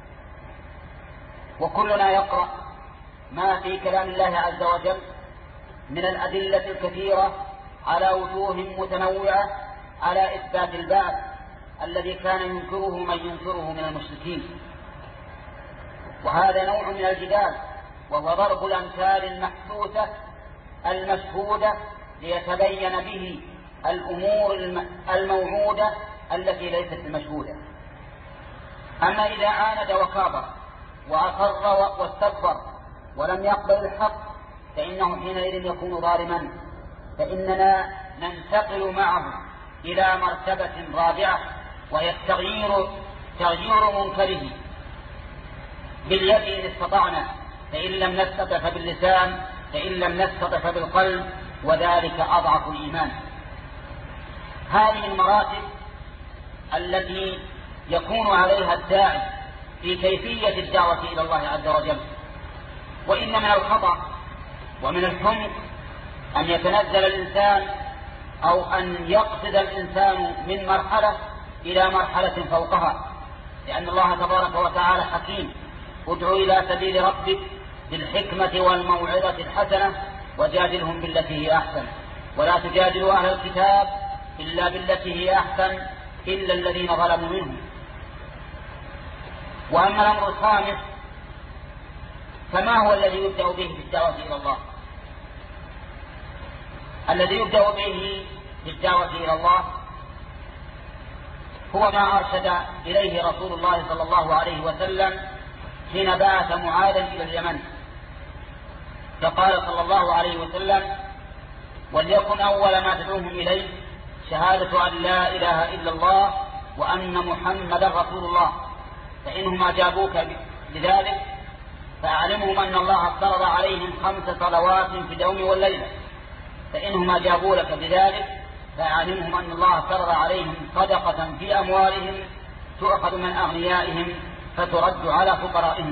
وكلنا يقرأ ما في كلام الله عز وجل من الأدلة الكثيرة على وجوه متنوعة على إثبات البعث الذي كان ينكره من ينكره من المشركين. وهذا نوع من الجدال، وهو ضرب الأمثال المحسوسة المشهودة ليتبين به الأمور الموعودة التي ليست المشهودة. أما إذا عاند وكابر وأقر واستكبر ولم يقبل الحق فإنه حينئذ يكون ظالما، فإننا ننتقل معه إلى مرتبة رابعة، وهي التغيير تغيير منكره باليد إن استطعنا، فإن لم نستطع فباللسان، فإن لم نستطع فبالقلب، وذلك أضعف الإيمان. هذه المراتب التي يكون عليها الداعي في كيفية الدعوة إلى الله عز وجل. وإن من الخطأ ومن الحمق أن يتنزل الإنسان أو أن يقصد الإنسان من مرحلة إلى مرحلة فوقها، لأن الله تبارك وتعالى حكيم: ادع إلى سبيل ربك بالحكمة والموعظة الحسنة وجادلهم بالتي هي أحسن ولا تجادلوا أهل الكتاب إلا بالتي هي أحسن إلا الذين ظلموا منهم. وأما الأمر الخامس فما هو الذي يبدأ به في الدعوة إلى الله؟ الذي يبدأ به في الدعوة إلى الله هو ما أرشد إليه رسول الله صلى الله عليه وسلم حين بعث معاذا إلى اليمن، فقال صلى الله عليه وسلم: وليكن أول ما تدعوهم إليه شهادة أن لا إله إلا الله وأن محمدا رسول الله، فإنهم أجابوك بذلك فأعلمهم أن الله افترض عليهم خمس صلوات في اليوم والليلة، فإنهم أجابوا لك بذلك فأعلمهم أن الله افترض عليهم صدقة في أموالهم تؤخذ من أغنيائهم فترد على فقرائهم.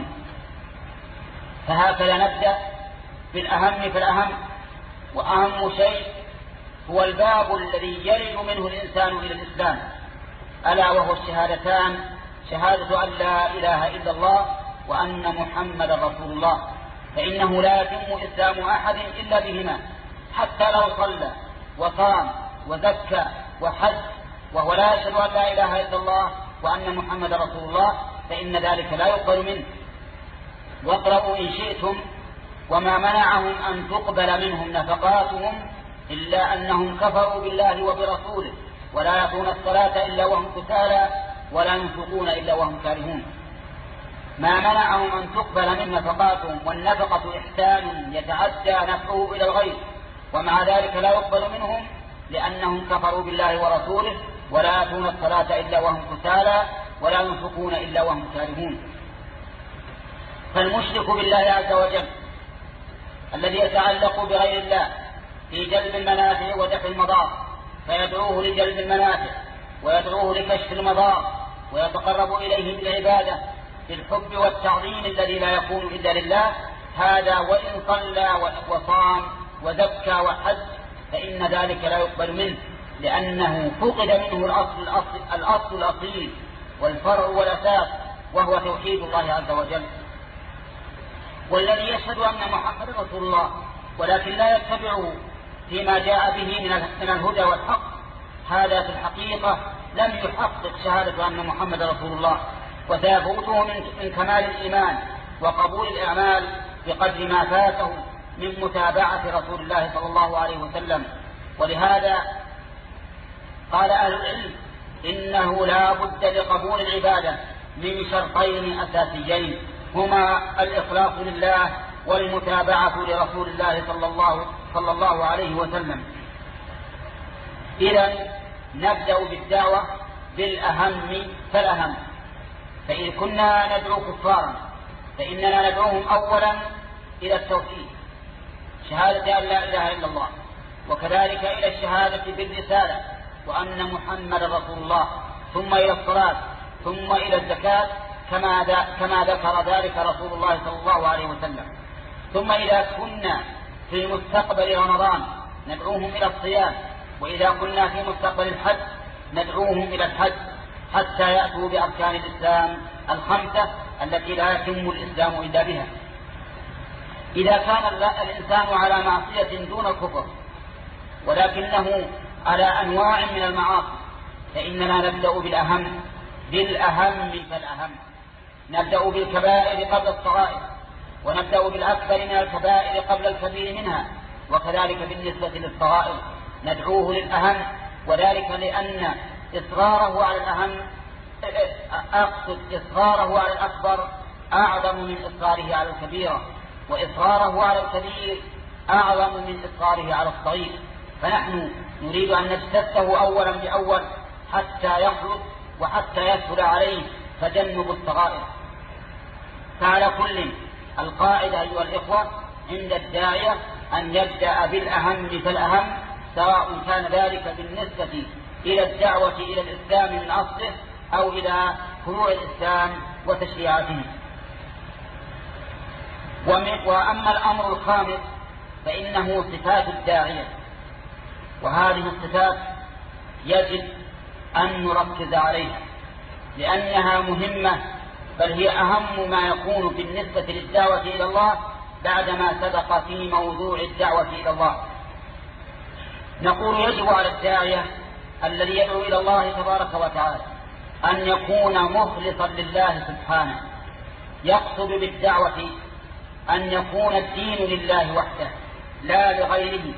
فهكذا نبدأ بالأهم فالأهم، وأهم شيء هو الباب الذي يرد منه الإنسان إلى الإسلام، ألا وهو الشهادتان: شهادة أن لا إله إلا الله وأن محمد رسول الله، فإنه لا يتم إسلام أحد إلا بهما، حتى لو صلى وصام وزكى وحج وهو لا يشهد أن لا إله إلا الله وأن محمد رسول الله فإن ذلك لا يقبل منه. واقرأوا إن شئتم: وما منعهم أن تقبل منهم نفقاتهم إلا أنهم كفروا بالله وبرسوله ولا يأتون الصلاة إلا وهم كسالى ولا ينفقون إلا وهم كارهون. ما منعهم أن تقبل من نفقاتهم، والنفقة إحسان يتعدى نفعه إلى الغير، ومع ذلك لا يقبل منهم لأنهم كفروا بالله ورسوله ولا يأتون الصلاة إلا وهم كسالى ولا ينفقون إلا وهم كارهون. فالمشرك بالله عز وجل الذي يتعلق بغير الله في جلب المنافع ودفع المضار فيدعوه لجلب المنافع ويدعوه لكشف المضار ويتقرب إليه بالعبادة بالحب والتعظيم الذي لا يكون إلا لله، هذا وإن صلى وصام وزكى وحج فإن ذلك لا يقبل منه، لأنه فقد منه الأصل, الأصل, الأصل الأصيل والفرع والأساس، وهو توحيد الله عز وجل. والذي يشهد أن محمد رسول الله ولكن لا يتبعه فيما جاء به من الهدى والحق، هذا في الحقيقة لم يحقق شهادة أن محمد رسول الله، وسيفوته من كمال الإيمان وقبول الأعمال بقدر ما فاته من متابعة رسول الله صلى الله عليه وسلم. ولهذا قال أهل العلم: إنه لا بد لقبول العبادة من شرطين أساسيين، هما الإخلاص لله والمتابعة لرسول الله صلى الله, صلى الله عليه وسلم. إذن نبدأ بالدعوة بالأهم فالأهم. فإن كنا ندعو كفارا فإننا ندعوهم أولا إلى التوحيد، شهادة أن لا إله إلا الله، وكذلك إلى الشهادة بالرسالة وأن محمد رسول الله، ثم إلى الصلاة، ثم إلى الزكاة كما, كما ذكر ذلك رسول الله صلى الله عليه وسلم. ثم إذا كنا في مستقبل رمضان ندعوهم إلى الصيام، وإذا كنا في مستقبل الحج ندعوهم إلى الحج، حتى يأتوا بأركان الإسلام الخمسة التي لا يتم الإسلام إلا بها. إذا كان الإنسان على معصية دون الكفر ولكنه على أنواع من المعاصي فإننا نبدأ بالأهم بالأهم فالأهم، نبدأ بالكبائر قبل الصغائر، ونبدأ بالأكبر من الكبائر قبل الكبير منها، وكذلك بالنسبة للصغائر ندعوه للأهم، وذلك لأن إصراره على الأهم أقصد إصراره على الأكبر أعظم من إصراره على الكبيرة، وإصراره على الكبير أعظم من إصراره على الصغير، فنحن نريد أن نجتثه أولا بأول حتى يخلص وحتى يسهل عليه تجنب الصغائر. فعلى كل القاعدة أيها الإخوة عند الداعية أن يبدأ بالأهم فالأهم، سواء كان ذلك بالنسبة إلى الدعوة إلى الإسلام من أصله أو إلى فروع الإسلام وتشريعاته. وأما الأمر الخامس فإنه صفات الداعية، وهذه الصفات يجب أن نركز عليها لأنها مهمة، بل هي أهم ما يكون بالنسبة للدعوة إلى الله بعدما سبق في موضوع الدعوة إلى الله. نقول يجب على الداعية الذي يدعو إلى الله تبارك وتعالى أن يكون مخلصا لله سبحانه، يقصد بالدعوة أن يكون الدين لله وحده لا لغيره،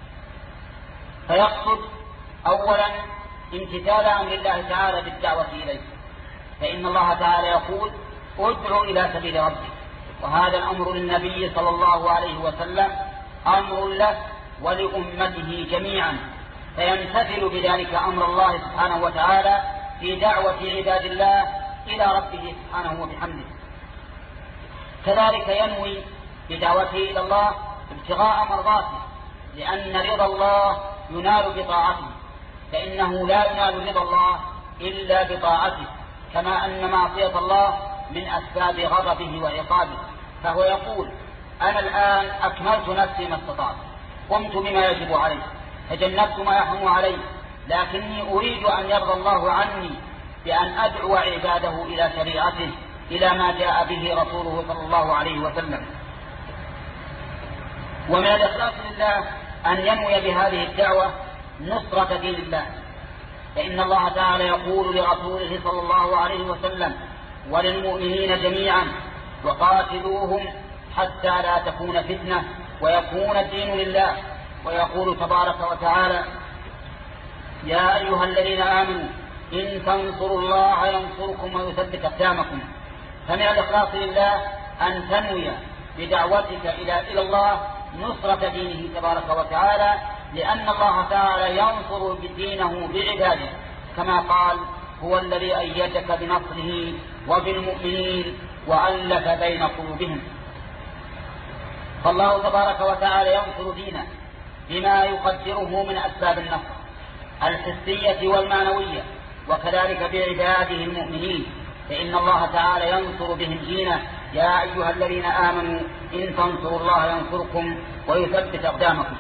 فيقصد أولا امتثال أمر الله تعالى بالدعوة إليه، فإن الله تعالى يقول ادع إلى سبيل ربك، وهذا الأمر للنبي صلى الله عليه وسلم أمر له ولأمته جميعا، فيمتثل بذلك أمر الله سبحانه وتعالى في دعوة عباد الله إلى ربه سبحانه وبحمده. كذلك ينوي بدعوته إلى الله ابتغاء مرضاته، لأن رضا الله ينال بطاعته، فإنه لا ينال رضا الله إلا بطاعته، كما أن معصية الله من أسباب غضبه وعقابه. فهو يقول أنا الآن أكملت نفسي ما استطعت، قمت بما يجب علي، تجنبت ما يحرم علي، لكني أريد أن يرضى الله عني بأن أدعو عباده إلى شريعته، إلى ما جاء به رسوله صلى الله عليه وسلم. ومن الإخلاص لله أن ينوي بهذه الدعوة نصرة دين الله، فإن الله تعالى يقول لرسوله صلى الله عليه وسلم وللمؤمنين جميعا وقاتلوهم حتى لا تكون فتنة ويكون الدين لله. ويقول تبارك وتعالى يا أيها الذين آمنوا إن تنصروا الله ينصركم ويثبت أقدامكم. فمن الإخلاص لله أن تنوي بدعوتك إلى إلى الله نصرة دينه تبارك وتعالى، لأن الله تعالى ينصر دينه بعباده، كما قال هو الذي أيدك بنصره وبالمؤمنين وألف بين قلوبهم. فالله تبارك وتعالى ينصر دينه بما يقدره من أسباب النصر الحسية والمعنوية، وكذلك بعباده المؤمنين، فإن الله تعالى ينصر بهم دينه يا أيها الذين آمنوا إن تنصروا الله ينصركم ويثبت أقدامكم.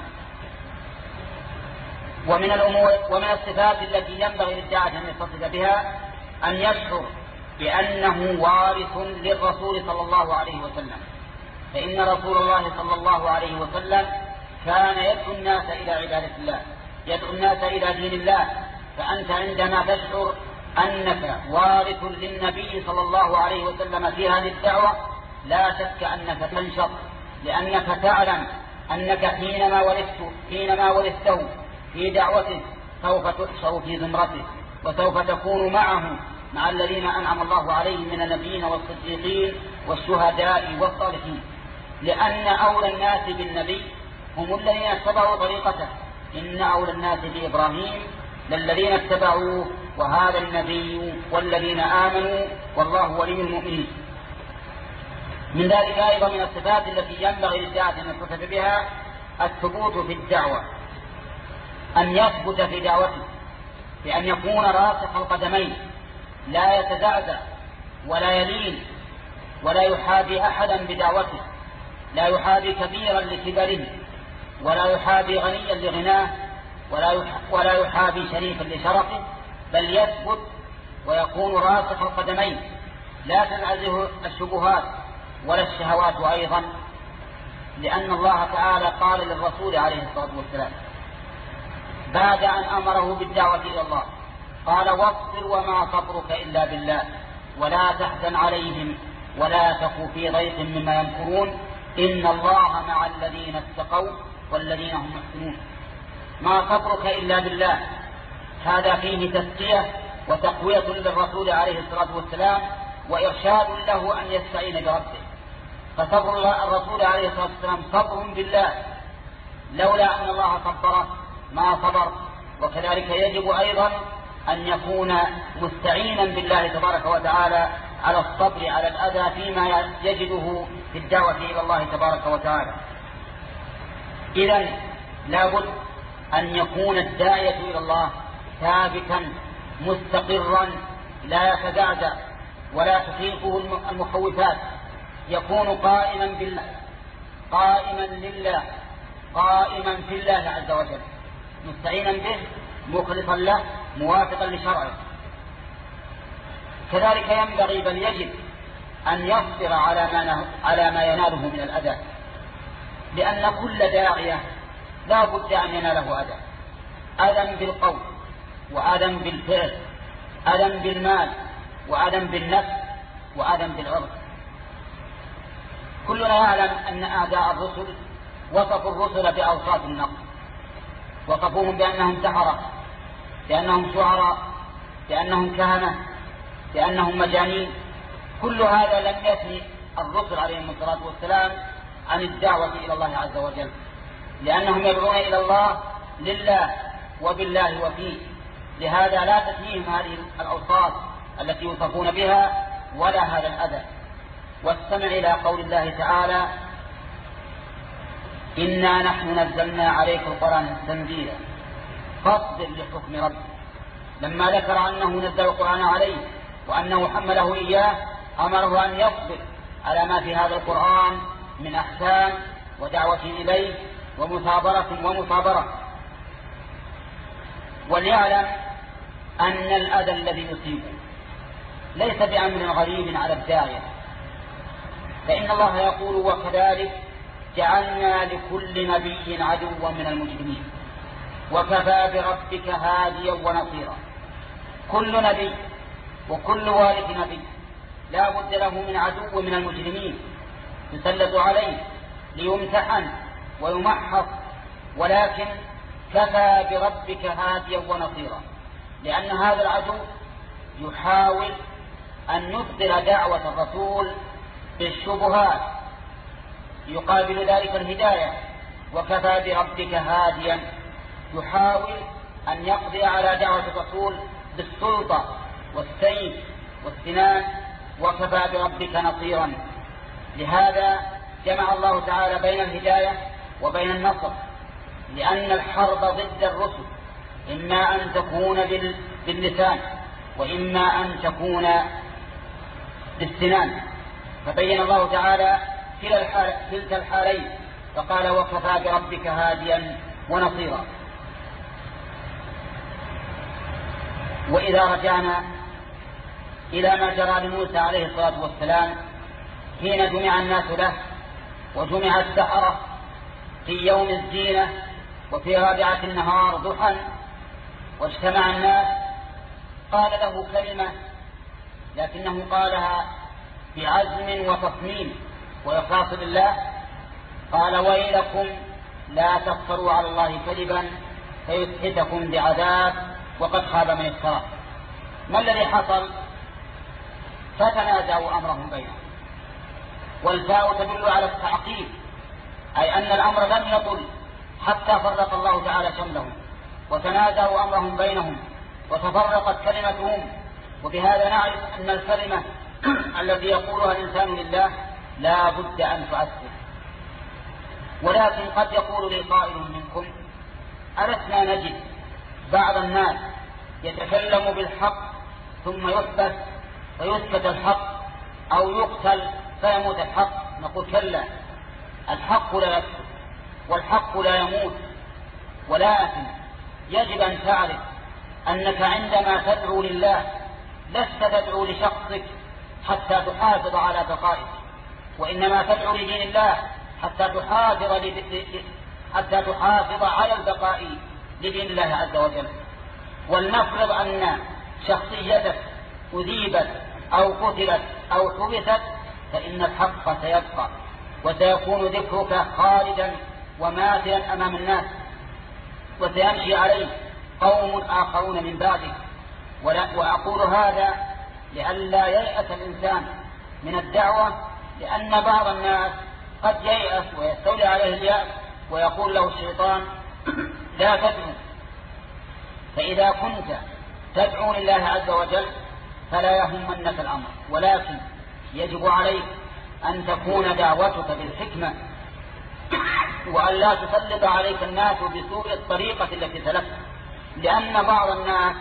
ومن الأمور ومن الصفات التي ينبغي للداعية أن يتصف بها أن يشعر بأنه وارث للرسول صلى الله عليه وسلم، فإن رسول الله صلى الله عليه وسلم كان يدعو الناس إلى عبادة الله، يدعو الناس إلى دين الله. فأنت عندما تشعر أنك وارث للنبي صلى الله عليه وسلم في هذه الدعوة لا شك أنك تنشط، لأنك تعلم أنك حينما ورثت حينما ورثته في دعوته سوف تحشر في زمرته، وسوف تكون معه مع الذين أنعم الله عليهم من النبيين والصديقين والشهداء والصالحين، لأن أولى الناس بالنبي هم الذين اتبعوا طريقته. إن أولى الناس بإبراهيم للذين اتبعوه وهذا النبي والذين آمنوا والله ولي المؤمنين. من ذلك أيضا من الصفات التي ينبغي للداعية أن يتصف بها الثبوت في الدعوة، أن يثبت في دعوته بأن يكون راسخ القدمين، لا يتزعزع ولا يلين ولا يحابي أحدا بدعوته، لا يحابي كبيرا لكبره ولا يحابي غنيا لغناه ولا ولا يحابي شريفا لشرفه، بل يثبت ويكون راسخ القدمين، لا تنعزه الشبهات ولا الشهوات أيضا، لأن الله تعالى قال للرسول عليه الصلاة والسلام بعد أن أمره بالدعوة إلى الله، قال واصبر وما صبرك إلا بالله ولا تحزن عليهم ولا تك في ضيق مما يمكرون إن الله مع الذين اتقوا والذين هم محسنون. ما صبرك إلا بالله، هذا فيه تزكية وتقوية للرسول عليه الصلاة والسلام وإرشاد له أن يستعين بربه. فصبر الرسول عليه الصلاة والسلام صبر بالله، لولا أن الله صبره ما صبر. وكذلك يجب أيضا أن يكون مستعينا بالله تبارك وتعالى على الصبر على الأذى فيما يجده في الدعوة إلى الله تبارك وتعالى. إذن لابد أن يكون الداعية إلى الله ثابتا مستقرا لا يتزعزع ولا تخيفه المخوفات، يكون قائما بالله قائما لله قائما في الله عز وجل، مستعينا به مخلصا له موافقا لشرعه. كذلك ينبغي بل يجب أن يصبر على ما على ما يناله من الأذى، لأن كل داعية لا بد أن يناله أذى، أذى بالقول وأذى بالفعل، أذى بالمال وأذى بالنفس وأذى بالعرض. كلنا يعلم أن أعداء الرسل وصفوا الرسل بأوصاف النقص، وصفوهم بأنهم سحرة، بأنهم شعراء، بأنهم كهنة، بأنهم مجانين. كل هذا لم يثني الرسل عليهم الصلاة والسلام عن الدعوة إلى الله عز وجل، لأنهم يدعون إلى الله لله وبالله وفيه. لهذا لا تثنيهم هذه الأوصاف التي يوصفون بها ولا هذا الأذى. واستمع إلى قول الله تعالى إنا نحن نزلنا عليك القرآن تنزيلا فاصبر لحكم ربك. لما ذكر أنه نزل القرآن عليه وأنه حمله إياه أمره أن يصبر على ما في هذا القرآن من أحكام ودعوة إليه ومثابرة ومصابرة. وليعلم أن الأذى الذي يصيبه ليس بأمر غريب على الداعية، فإن الله يقول وكذلك جعلنا لكل نبي عدوا من المجرمين وكفى بربك هاديا ونصيرا. كل نبي وكل والد نبي لا بد له من عدو من المجرمين يسلط عليه ليمتحن ويمحص، ولكن كفى بربك هاديا ونصيرا، لأن هذا العدو يحاول أن يبطل دعوة الرسول بالشبهات يقابل ذلك الهداية. وكفى بربك هاديا يحاول أن يقضي على دعوة الرسول بالسلطة والسيف والسنان. وكفى بربك نصيرا. لهذا جمع الله تعالى بين الهداية وبين النصر، لأن الحرب ضد الرسل إما أن تكون باللسان وإما أن تكون بالسنان، فبين الله تعالى كلتا الحالين فقال وكفى بربك هاديا ونصيرا. وإذا رجعنا إلى ما جرى لموسى عليه الصلاة والسلام حين جمع الناس له وجمع السحرة في يوم الزينة وفي رابعة النهار ضحى واجتمع الناس، قال له كلمة لكنه قالها بعزم وتصميم وإخلاص لله، قال ويلكم لا تفتروا على الله كذبا فيسحتكم بعذاب وقد خاب من افترى. ما الذي حصل؟ فتنازعوا أمرهم بينهم، والفاء تدل على التعقيب، أي أن الأمر لم يطل حتى فرق الله تعالى شملهم، وتنازعوا أمرهم بينهم وتفرقت كلمتهم. وبهذا نعرف أن الكلمة التي يقولها الإنسان لله لا بد أن تؤثر. ولكن قد يقول لي قائل منكم ألسنا نجد بعض الناس يتكلم بالحق ثم يحبس فيسكت الحق أو يقتل فيموت الحق؟ نقول كلا، الحق لا يسكت والحق لا يموت. ولكن يجب أن تعرف أنك عندما تدعو لله لست تدعو لشخصك حتى تحافظ على بقائك، وإنما تدعو لدين الله حتى تحافظ حتى تحافظ على البقاء لدين الله عز وجل. ولنفرض أن شخصيتك أذيبت أو قتلت أو حبست، فإن الحق سيبقى وسيكون ذكرك خالدا وماثلا أمام الناس، وسيمشي عليه قوم آخرون من بعدك. وأقول هذا لئلا ييأس الإنسان من الدعوة، لأن بعض الناس قد ييأس ويستولي عليه اليأس ويقول له الشيطان لا تدعو. فإذا كنت تدعو لله عز وجل فلا يهمنك الأمر، ولكن يجب عليك أن تكون دعوتك بالحكمة، وأن لا تسلط عليك الناس بسوء الطريقة التي سلكت، لأن بعض الناس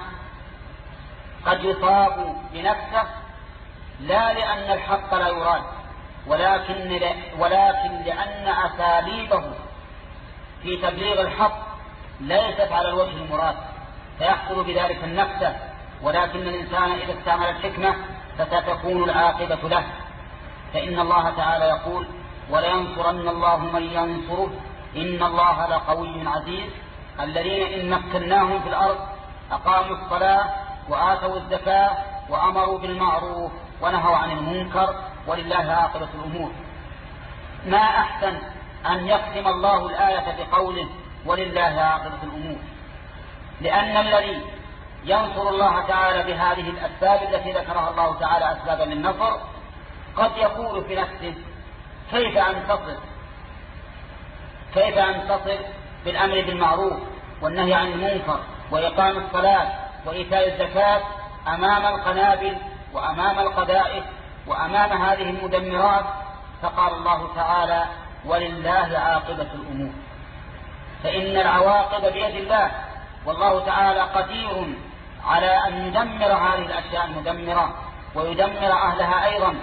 قد يصاب بنفسه لا لأن الحق لا يراد، ولكن ولكن لأن أساليبه في تبليغ الحق ليست على الوجه المراد، فيحصل بذلك النفس. ولكن الإنسان إذا استعمل الحكمة فستكون العاقبة له. فإن الله تعالى يقول ولينصرن الله من ينصره إن الله لقوي عزيز. الذين إن مكناهم في الأرض أقاموا الصلاة وآتوا الزكاة وأمروا بالمعروف ونهوا عن المنكر ولله عاقبة الأمور. ما أحسن أن يختم الله الآية بقوله ولله عاقبة الأمور، لأن الذي ينصر الله تعالى بهذه الأسباب التي ذكرها الله تعالى أسبابا للنصر قد يقول في نفسه كيف أنتصر كيف أنتصر بالأمر بالمعروف والنهي عن المنكر وإقام الصلاة وإيتاء الزكاة أمام القنابل وأمام القذائف وأمام هذه المدمرات. فقال الله تعالى ولله عاقبة الأمور، فإن العواقب بيد الله، والله تعالى قدير على أن يدمر هذه الأشياء المدمرة ويدمر أهلها أيضا.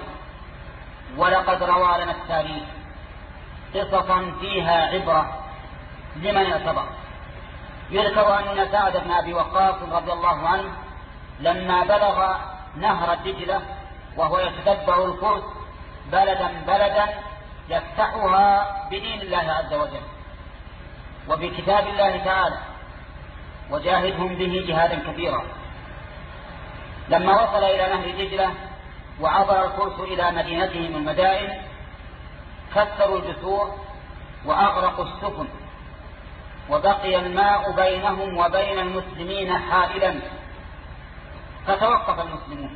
ولقد روى لنا التاريخ قصصا فيها عبرة لمن اعتبر. يذكر أن سعد بن أبي وقاص رضي الله عنه لما بلغ نهر الدجلة وهو يتتبع الفرس بلدا بلدا يفتحها بدين الله عز وجل وبكتاب الله تعالى وجاهدهم به جهادا كبيرا، لما وصل إلى نهر دجلة وعبر الفرس إلى مدينتهم المدائن كسروا الجسور وأغرقوا السفن، وبقي الماء بينهم وبين المسلمين حائلا، فتوقف المسلمون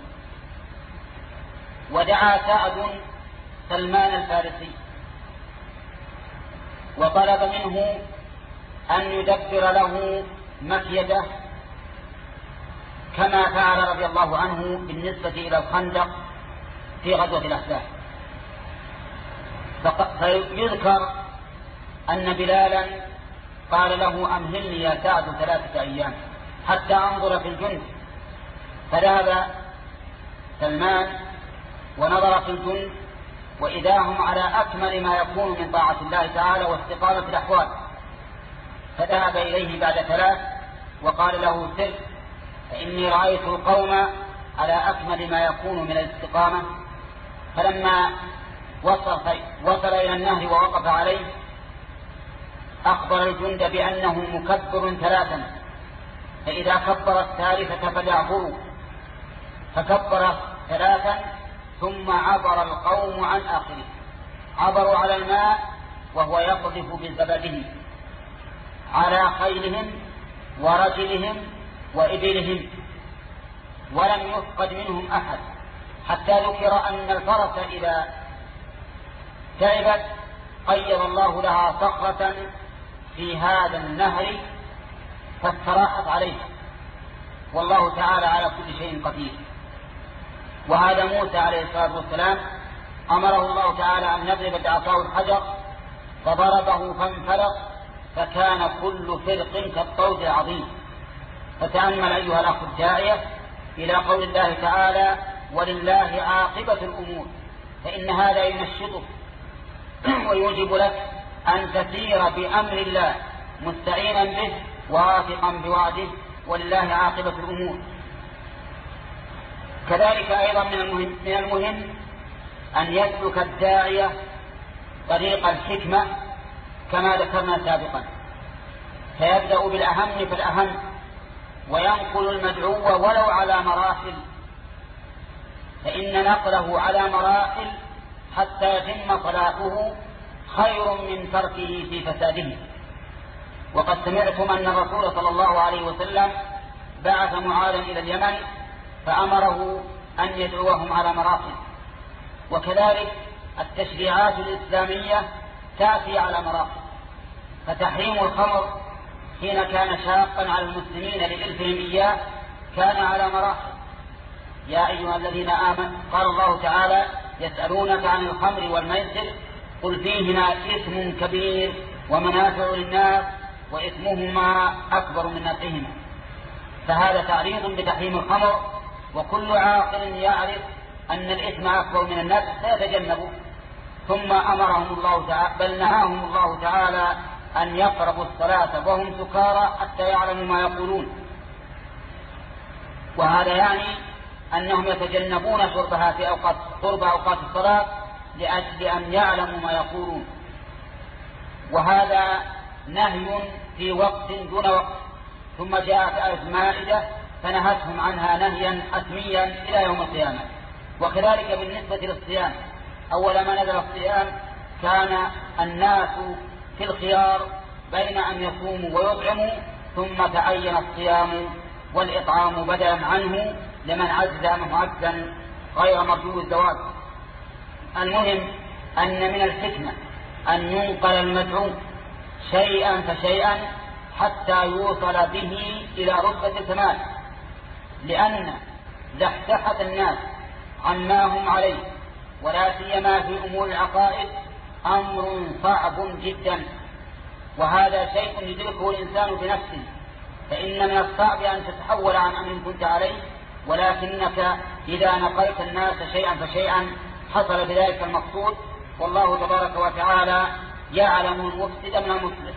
ودعا سعد سلمان الفارسي وطلب منه أن يدبر له مكيده كما فعل رضي الله عنه بالنسبة إلى الخندق في غزوة الأحزاب. فيذكر أن بلالا قال له أمهلني يا سعد ثلاثة أيام حتى أنظر في الجند. فذهب سلمان ونظر في الجند وإذا هم على أكمل ما يكون من طاعة الله تعالى واستقامة الأحوال، فذهب إليه بعد ثلاث وقال له سر فإني رأيت القوم على أكمل ما يكون من الاستقامة. فلما وصل, وصل إلى النهر ووقف عليه أخبر الجند بأنه مكبر ثلاثا، فإذا كبر الثالثة فليعبروا، فكبر ثلاثا ثم عبر القوم عن آخره، عبروا على الماء وهو يقذف بزبده على خيلهم ورجلهم وإبلهم، ولم يفقد منهم أحد، حتى ذكر أن الفرس إذا تعبت قيض الله لها صخرة في هذا النهر فاستراحت عليها، والله تعالى على كل شيء قدير. وهذا موسى عليه الصلاة والسلام أمره الله تعالى أن يضرب بعصاه الحجر فضربه فانفلق فكان كل فرق كالطود العظيم. فتأمل أيها الأخ الداعية إلى قول الله تعالى ولله عاقبة الأمور، فإن هذا ينشطك ويوجب لك أن تسير بأمر الله مستعينا به واثقا بوعده ولله عاقبة الأمور. كذلك أيضا من المهم, من المهم أن يسلك الداعية طريق الحكمة كما ذكرنا سابقا، فيبدأ بالأهم فالأهم وينقل المدعو ولو على مراحل، فإن نقله على مراحل حتى يتم صلاحه خير من تركه في فساده. وقد سمعتم أن الرسول صلى الله عليه وسلم بعث معاذا إلى اليمن فأمره أن يدعوهم على مراحل، وكذلك التشريعات الإسلامية تأتي على مراحل. فتحريم الخمر حين كان شاقا على المسلمين لإلفهم إياه كان على مراحل. يا أيها الذين آمنوا، قال الله تعالى: يسألونك عن الخمر والميسر قل فيهما إثم كبير ومنافع للناس وإثمهما أكبر من نفعهما. فهذا تعريض بتحريم الخمر، وكل عاقل يعرف أن الإثم أكبر من النفع سيتجنبه. ثم أمرهم الله تعالى بل نهاهم الله تعالى أن يقربوا الصلاة وهم سكارى حتى يعلموا ما يقولون، وهذا يعني أنهم يتجنبون شربها في أوقات قرب أوقات الصلاة لأجل أن يعلموا ما يقولون. وهذا نهي في وقت دون وقت، ثم جاءت آية المائدة فنهتهم عنها نهيا حتميا إلى يوم القيامة. وكذلك بالنسبة للصيام، أول ما نزل الصيام كان الناس في الخيار بين أن يصوموا ويطعموا، ثم تعين الصيام والإطعام بدلا عنه لمن عجز معجزا غير مرجو الزواج. المهم أن من الحكمة أن ينقل المدعو شيئا فشيئا حتى يوصل به إلى رتبة الكمال، لأن زحزحة الناس عما هم عليه ولا سيما في أمور العقائد أمر صعب جدا، وهذا شيء يدركه الإنسان بنفسه. فإن من الصعب أن تتحول عن أمر كنت عليه، ولكنك إذا نقلت الناس شيئا فشيئا حصل بذلك المقصود، والله تبارك وتعالى يعلم المفسد من المصلح.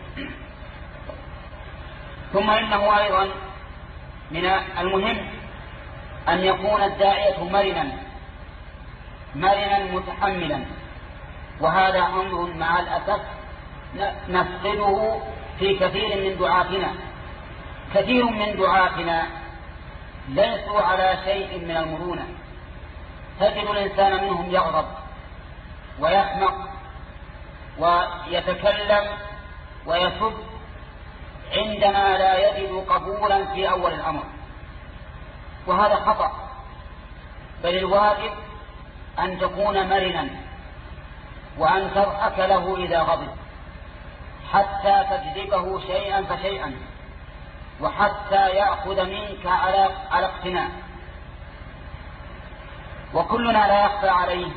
ثم إنه أيضا من المهم أن يكون الداعية مرنا مرنا متحملا، وهذا أمر مع الأسف نفقده في كثير من دعاتنا. كثير من دعاتنا ليسوا على شيء من المرونة، تجد الإنسان منهم يغضب ويخنق ويتكلم ويسب عندما لا يجد قبولا في أول الأمر، وهذا خطأ. بل الواجب أن تكون مرنا وأن تضحك له إذا غضب حتى تجذبه شيئا فشيئا، وحتى يأخذ منك على على اقتناع. وكلنا لا يخفى عليه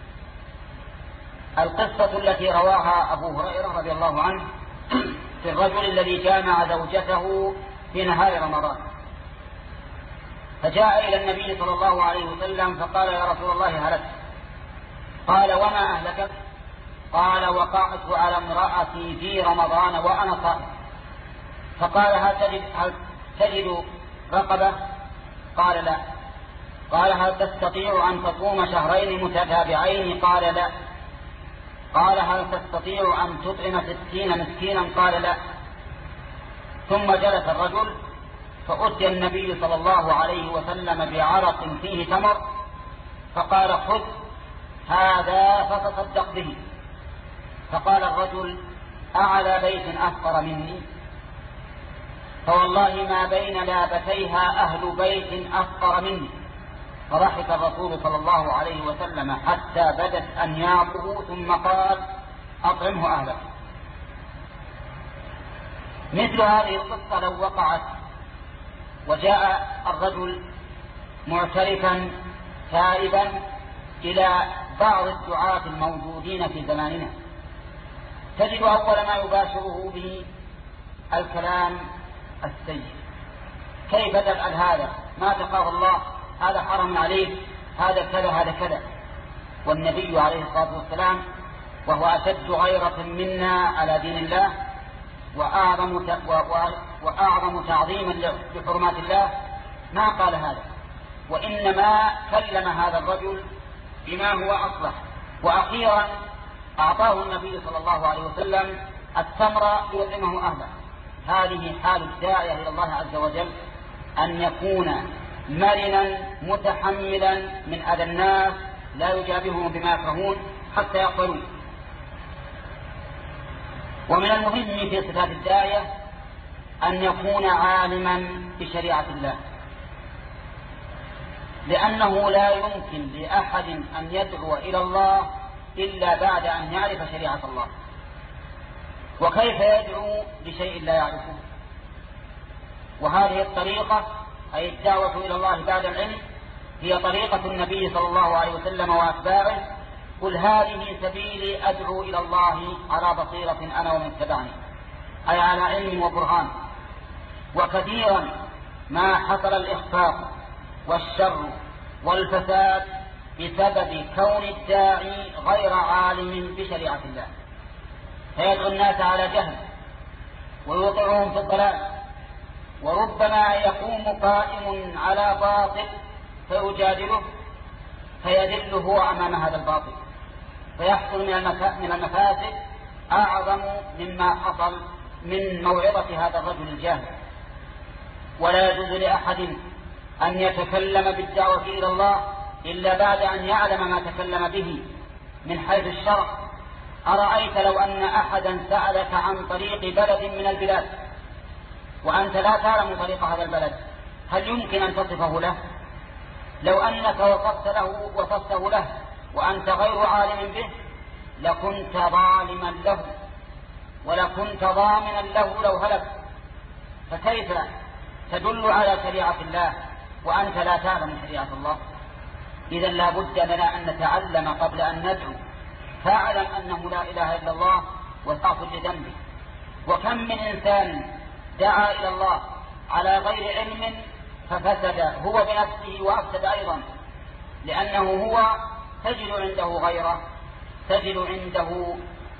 القصة التي رواها أبو هريرة رضي الله عنه في الرجل الذي جامع زوجته في نهار رمضان، فجاء إلى النبي صلى الله عليه وسلم فقال: يا رسول الله هلكت. قال: وما أهلكت؟ قال: وقعت على امرأتي في رمضان وأنا صائم. فقال: هل تجد, هل تجد رقبة؟ قال: لا. قال: هل تستطيع أن تصوم شهرين متتابعين؟ قال: لا. قال: هل تستطيع أن تطعم ستين مسكينا؟ قال: لا. ثم جلس الرجل فأتي النبي صلى الله عليه وسلم بعرق فيه تمر، فقال: خذ هذا فتصدق به. فقال الرجل: أعلى بيت أفقر مني؟ فوالله ما بين لابتيها أهل بيت أفقر مني. فضحك الرسول صلى الله عليه وسلم حتى بدت أنيابه، ثم قال: أطعمه أهله. مثل هذه القصة لو وقعت وجاء الرجل معترفا تائبا إلى بعض الدعاة الموجودين في زماننا، تجد أول ما يباشره به الكلام السيء: كيف تفعل هذا؟ ما تخاف الله؟ هذا حرم عليك، هذا كذا، هذا كذا. والنبي عليه الصلاة والسلام وهو أشد غيرة منا على دين الله وأعظم وأعظم تعظيما لحرمات الله ما قال هذا، وإنما كلم هذا الرجل بما هو أصلح. وأخيرا أعطاه النبي صلى الله عليه وسلم التمر ليطعمه أهله. هذه حال الداعية إلى الله عز وجل، أن يكون مرنا متحملا من أذى الناس، لا يجابههم بما يكرهون حتى يقبلوا. ومن المهم في صفات الداعية أن يكون عالما بشريعة الله، لأنه لا يمكن لأحد أن يدعو إلى الله إلا بعد أن يعرف شريعة الله. وكيف يدعو لشيء لا يعرفه؟ وهذه الطريقة أي الدعوة إلى الله بعد العلم هي طريقة النبي صلى الله عليه وسلم وأتباعه: قل هذه سبيلي أدعو إلى الله على بصيرة أنا ومن اتبعني، أي على علم وبرهان. وكثيرا ما حصل الإخفاق والشر والفساد بسبب كون الداعي غير عالم بشريعة الله، فيدعو الناس على جهل ويوقعهم في الضلال. وربما يقوم قائم على باطل فيجادله فيذل هو أمام هذا الباطل، فيحصل من المفاسد أعظم مما حصل من موعظة هذا الرجل الجاهل. ولا يجوز لأحد أن يتكلم بالدعوة إلى الله إلا بعد أن يعلم ما تكلم به من حيث الشرع. أرأيت لو أن أحدا سألك عن طريق بلد من البلاد وأنت لا تعلم طريق هذا البلد، هل يمكن أن تصفه له؟ لو أنك وصفت له وصفته له وأنت غير عالم به لكنت ظالما له ولكنت ضامنا له لو هلك. فكيف تدل على شريعة الله وأنت لا تعلم شريعة الله؟ إذا لا بد لنا أن نتعلم قبل أن ندعو. فاعلم أنه لا إله إلا الله واستغفر لذنبه. وكم من إنسان دعا إلى الله على غير علم ففسد هو بنفسه وأفسد أيضا، لأنه هو تجد عنده غيره، تجد عنده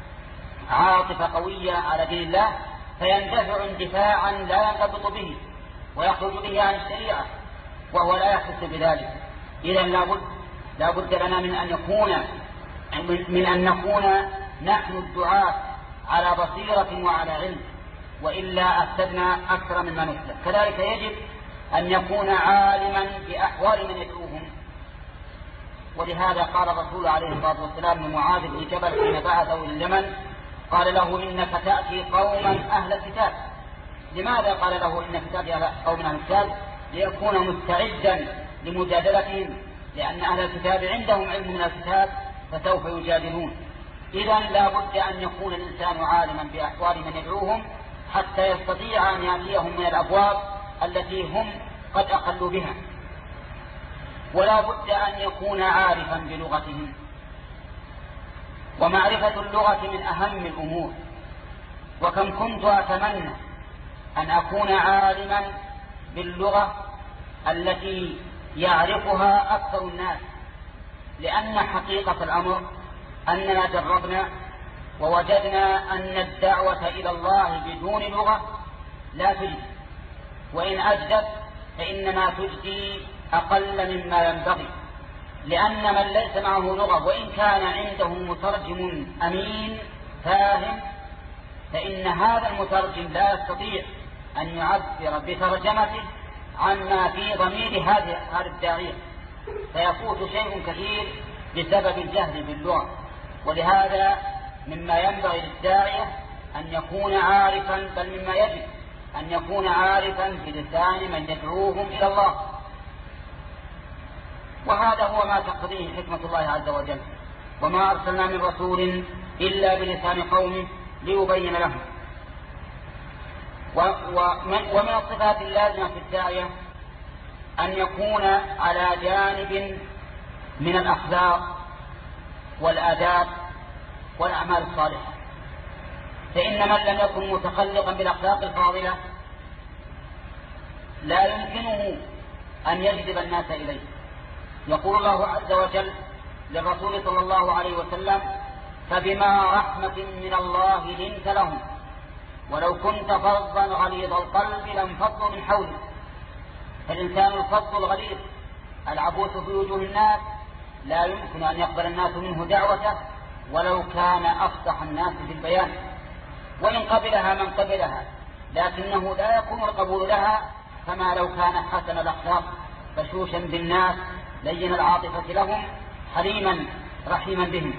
عاطفة قوية على دين الله فيندفع اندفاعا لا ينضبط به ويخرج به عن الشريعة وهو لا يحس بذلك. إذا لابد لابد لنا من أن يكون من أن نكون نحن الدعاة على بصيرة وعلى علم، وإلا أفسدنا أكثر مما نفسد. كذلك يجب أن يكون عالما بأحوال من يدعوهم. ولهذا قال الرسول عليه الصلاة والسلام لمعاذ بن جبل حين بعثه إلى اليمن قال له: إنك تأتي قوما أهل الكتاب. لماذا قال له إنك تأتي قوما أهل الكتاب؟ ليكون مستعدا لمجادلتهم، لأن أهل الكتاب عندهم علم من الكتاب فسوف يجادلون. إذا لا بد أن يكون الإنسان عالما بأحوال من يدعوهم حتى يستطيع أن يأتيهم من الأبواب التي هم قد أقلوا بها. ولا بد أن يكون عارفا بلغتهم، ومعرفة اللغة من أهم الأمور. وكم كنت أتمنى أن أكون عالما باللغة التي يعرفها أكثر الناس، لأن حقيقة الأمر أننا جربنا ووجدنا أن الدعوة إلى الله بدون لغة لا تجدي، وإن أجدت فإنما تجدي أقل مما ينبغي، لأن من ليس معه لغة وإن كان عنده مترجم أمين فاهم فإن هذا المترجم لا يستطيع أن يعبر بترجمته عما في ضمير هذا الداعية، فيفوت شيء كثير بسبب الجهل باللغة. ولهذا مما ينبغي للداعية أن يكون عارفا، بل مما يجب أن يكون عارفا بلسان من يدعوهم إلى الله. وهذا هو ما تقتضيه حكمة الله عز وجل: وما أرسلنا من رسول إلا بلسان قومه ليبين لهم. ومن الصفات اللازمة في الداعية أن يكون على جانب من الأخلاق والآداب والأعمال الصالحة، فإن من لم يكن متخلقا بالأخلاق الفاضلة لا يمكنه أن يجذب الناس إليه. يقول الله عز وجل للرسول صلى الله عليه وسلم: فبما رحمة من الله لنت لهم ولو كنت فظا غليظ القلب لانفضوا من حولك. فالإنسان الفظ الغليظ العبوس في وجوه الناس لا يمكن أن يقبل الناس منه دعوته ولو كان أفصح الناس في البيان، وإن قبلها من قبلها، لكنه لا يكون القبول لها كما لو كان حسن الأخلاق بشوشا بالناس لين العاطفة لهم حليما رحيما بهم.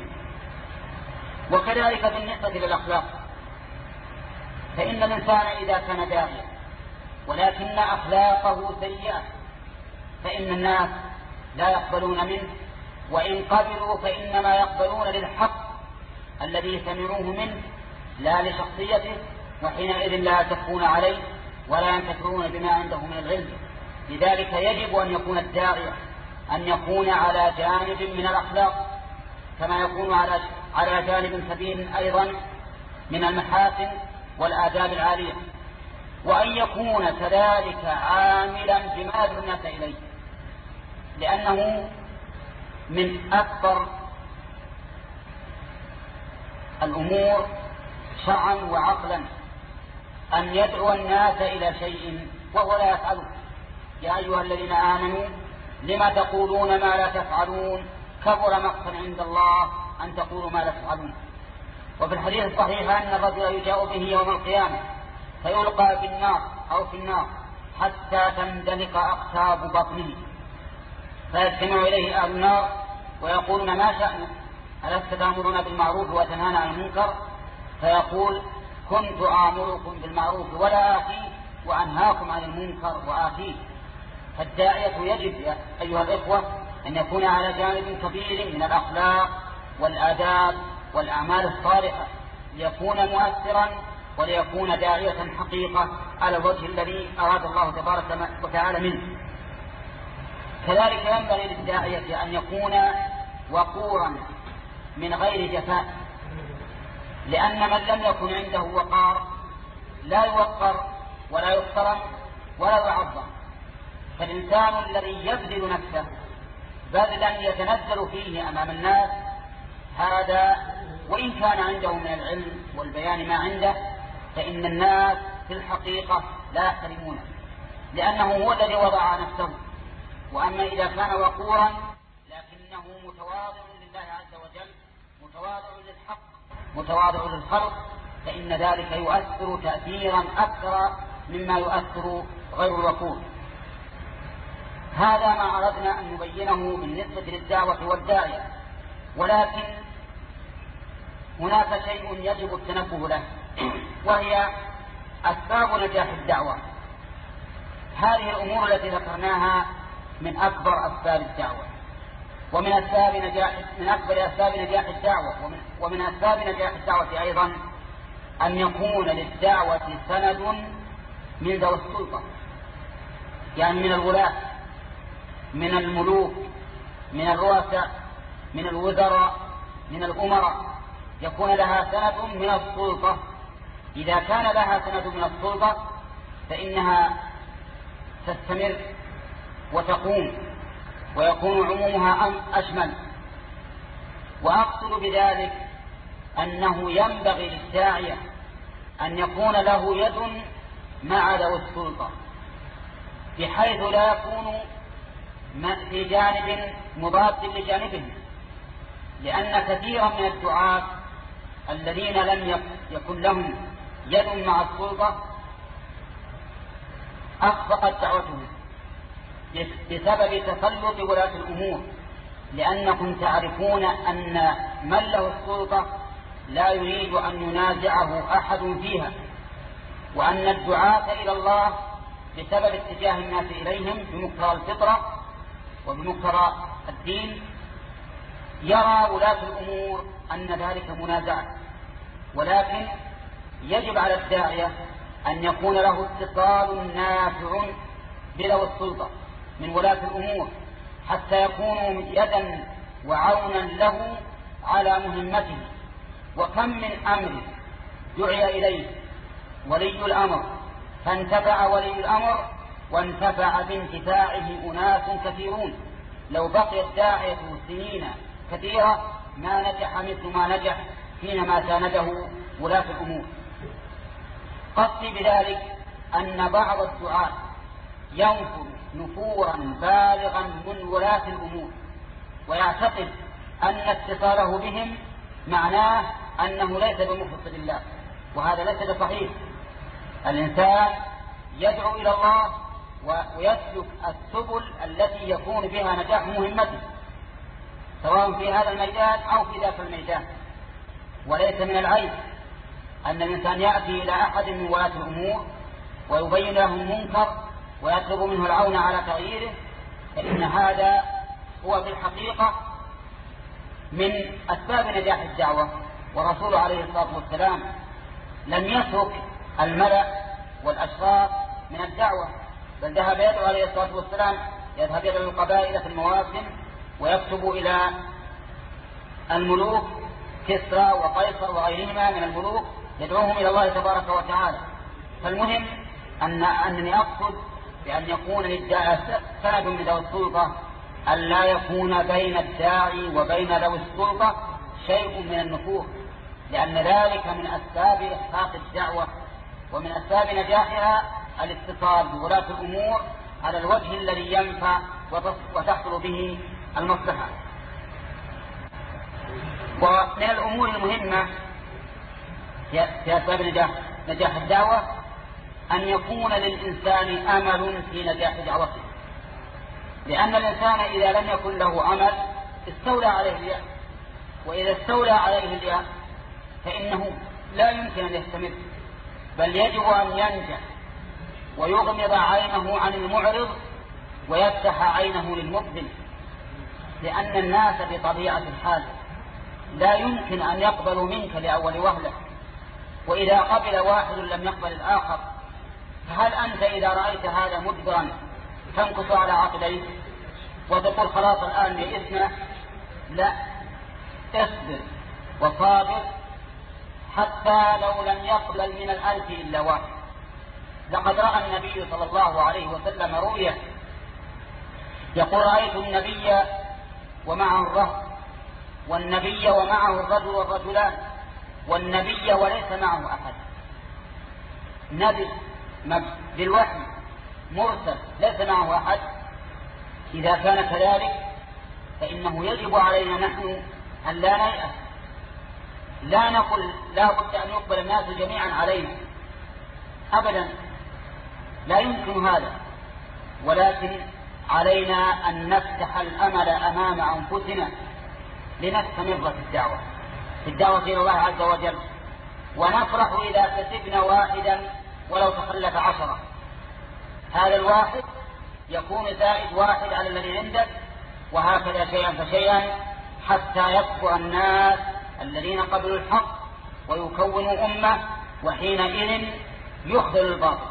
وكذلك بالنسبة للأخلاق، فإن الإنسان إذا كان داعيا ولكن أخلاقه سيئة فإن الناس لا يقبلون منه، وإن قبلوا فإنما يقبلون للحق الذي سمعوه منه لا لشخصيته، وحينئذ لا يتقون عليه ولا ينتفعون بما عنده من العلم. لذلك يجب أن يكون الداعية أن يكون على جانب من الأخلاق كما يكون على على جانب كبير أيضا من المحاسن والآداب العالية، وأن يكون كذلك عاملا بما يدعو الناس إليه، لأنه من أكبر الأمور شرعا وعقلا أن يدعو الناس إلى شيء وهو لا يفعله. يا أيها الذين آمنوا لما تقولون ما لا تفعلون كبر مقتا عند الله أن تقولوا ما لا تفعلون. وفي الحديث الصحيح أن الرجل يجاء به يوم القيامة فيلقى في النار أو في النار حتى تندلق أقتاب بطنه، فيجتمع إليه أهل النار ويقولون ما شأنك ألست تأمرون بالمعروف وتنهانا عن المنكر؟ فيقول كنت آمركم بالمعروف ولا آتيه وأنهاكم عن المنكر وآتيه. فالداعية يجب يا أيها الإخوة أن يكون على جانب كبير من الأخلاق والآداب والأعمال الصالحة ليكون مؤثرا وليكون داعية حقيقة على الوجه الذي أراد الله تبارك وتعالى منه. كذلك ينبغي للداعية أن يكون وقورا من غير جفاء، لأن من لم يكن عنده وقار لا يوقر ولا يحترم ولا يعظم. فالإنسان الذي يبذل نفسه بذلا يتنزل فيه أمام الناس هذا وإن كان عنده من العلم والبيان ما عنده فإن الناس في الحقيقة لا يحترمونه، لأنه هو الذي وضع نفسه. وأما إذا كان وقورا لكنه متواضع لله عز وجل متواضع للحق متواضع للخلق فإن ذلك يؤثر تأثيرا أكثر مما يؤثر غير الوقور. هذا ما أردنا أن نبينه بالنسبة للدعوة والداعية، ولكن هناك شيء يجب التنبه له وهي أسباب نجاح الدعوة. هذه الأمور التي ذكرناها من أكبر أسباب الدعوة، ومن أسباب نجاح من أكبر أسباب نجاح الدعوة ومن, ومن أسباب نجاح الدعوة أيضا أن يكون للدعوة سند من ذوي السلطة، يعني من الولاة من الملوك من الرؤساء من الوزراء من الأمراء، يكون لها سند من السلطة. إذا كان لها سند من السلطة فإنها تستمر وتقوم ويكون عمومها أشمل. وأقصد بذلك أنه ينبغي للداعية أن يكون له يد مع ذوي السلطة بحيث لا يكون في جانب مضاد لجانبهم، لأن كثيرا من الدعاة الذين لم يكن لهم يد مع السلطة أخفقت دعوتهم بسبب تسلط ولاة الأمور، لأنكم تعرفون أن من له السلطة لا يريد أن ينازعه أحد فيها، وأن الدعاة إلى الله بسبب اتجاه الناس إليهم بمقتضى الفطرة وبمقتضى الدين يرى ولاة الأمور أن ذلك منازعة. ولكن يجب على الداعية أن يكون له اتصال نافع بذوي السلطة من ولاة الأمور حتى يكونوا يدا وعونا له على مهمته. وكم من أمر دعي إليه ولي الأمر فانتفع ولي الأمر وانتفع بانتفاعه أناس كثيرون، لو بقي الداعية سنين كثيرة ما نجح مثل ما نجح حينما سانده ولاة الأمور. قصدي بذلك أن بعض الدعاة ينفر نفورا بالغا من ولاة الأمور، ويعتقد أن اتصاله بهم معناه أنه ليس بمخلص لله، وهذا ليس بصحيح. الإنسان يدعو إلى الله ويسلك السبل التي يكون بها نجاح مهمته، سواء في هذا الميدان أو في ذاك الميدان. وليس من العيب أن الإنسان يأتي إلى أحد من ولاة الأمور ويبين له المنكر ويطلب منه العون على تغييره، فإن هذا هو في الحقيقة من أسباب نجاح الدعوة. ورسول عليه الصلاة والسلام لم يترك الملأ والأشراف من الدعوة، بل ذهب يدعو عليه الصلاة والسلام، يذهب إلى القبائل في المواسم ويكتب إلى الملوك كسرى وقيصر وغيرهما من الملوك يدعوهم إلى الله تبارك وتعالى. فالمهم أن أنني أقصد بأن يكون للداعي سند من ذوي السلطة، أن لا يكون بين الداعي وبين ذوي السلطة شيء من النفور، لأن ذلك من أسباب إحقاق الدعوة ومن أسباب نجاحها الاتصال بولاة الأمور على الوجه الذي ينفع وتحصل به المصلحة. ومن الأمور المهمة في أسباب نجاح, نجاح الدعوة أن يكون للإنسان أمل في نجاح دعوته، لأن الإنسان إذا لم يكن له أمل استولى عليه اليأس، وإذا استولى عليه اليأس فإنه لا يمكن أن يستمر، بل يجب أن ينجح ويغمض عينه عن المعرض ويفتح عينه للمقبل، لأن الناس بطبيعة الحال لا يمكن أن يقبلوا منك لأول وهلة، وإذا قبل واحد لم يقبل الآخر. فهل أنت إذا رأيت هذا مدبرا تنكس على عقليه وتقول خلاص الآن يئسنا؟ لا، اصبر وصابر حتى لو لم يقبل من الألف إلا واحد. لقد رأى النبي صلى الله عليه وسلم رؤيا يقول: رأيت النبي ومعه الرهط، والنبي ومعه الرجل والرجلان، والنبي وليس معه أحد. نبي بالوحي مرسل ليس معه أحد. إذا كان كذلك فإنه يجب علينا نحن أن لا نيأس، لا نقل لا بد أن يقبل الناس جميعا علينا أبدا، لا يمكن هذا، ولكن علينا أن نفتح الأمل أمام أنفسنا لنستمر في الدعوة في الدعوة إلى الله عز وجل، ونفرح إذا كسبنا واحدا ولو تخلف عشرة. هذا الواحد يكون زائد واحد على الذي عندك، وهكذا شيئا فشيئا حتى يكبر الناس الذين قبلوا الحق ويكونوا أمة، وحينئذ يخذل الباطل.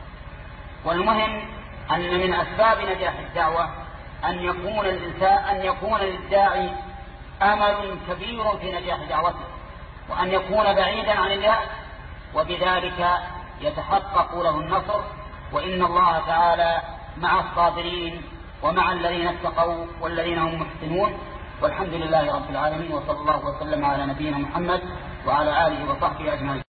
والمهم أن من أسباب نجاح الدعوة أن يكون الإنسان أن يكون للداعي أمل كبير في نجاح دعوته، وأن يكون بعيدا عن اليأس، وبذلك يتحقق له النصر. وإن الله تعالى مع الصابرين ومع الذين اتقوا والذين هم محسنون. والحمد لله رب العالمين، وصلى الله وسلم على نبينا محمد وعلى آله وصحبه أجمعين.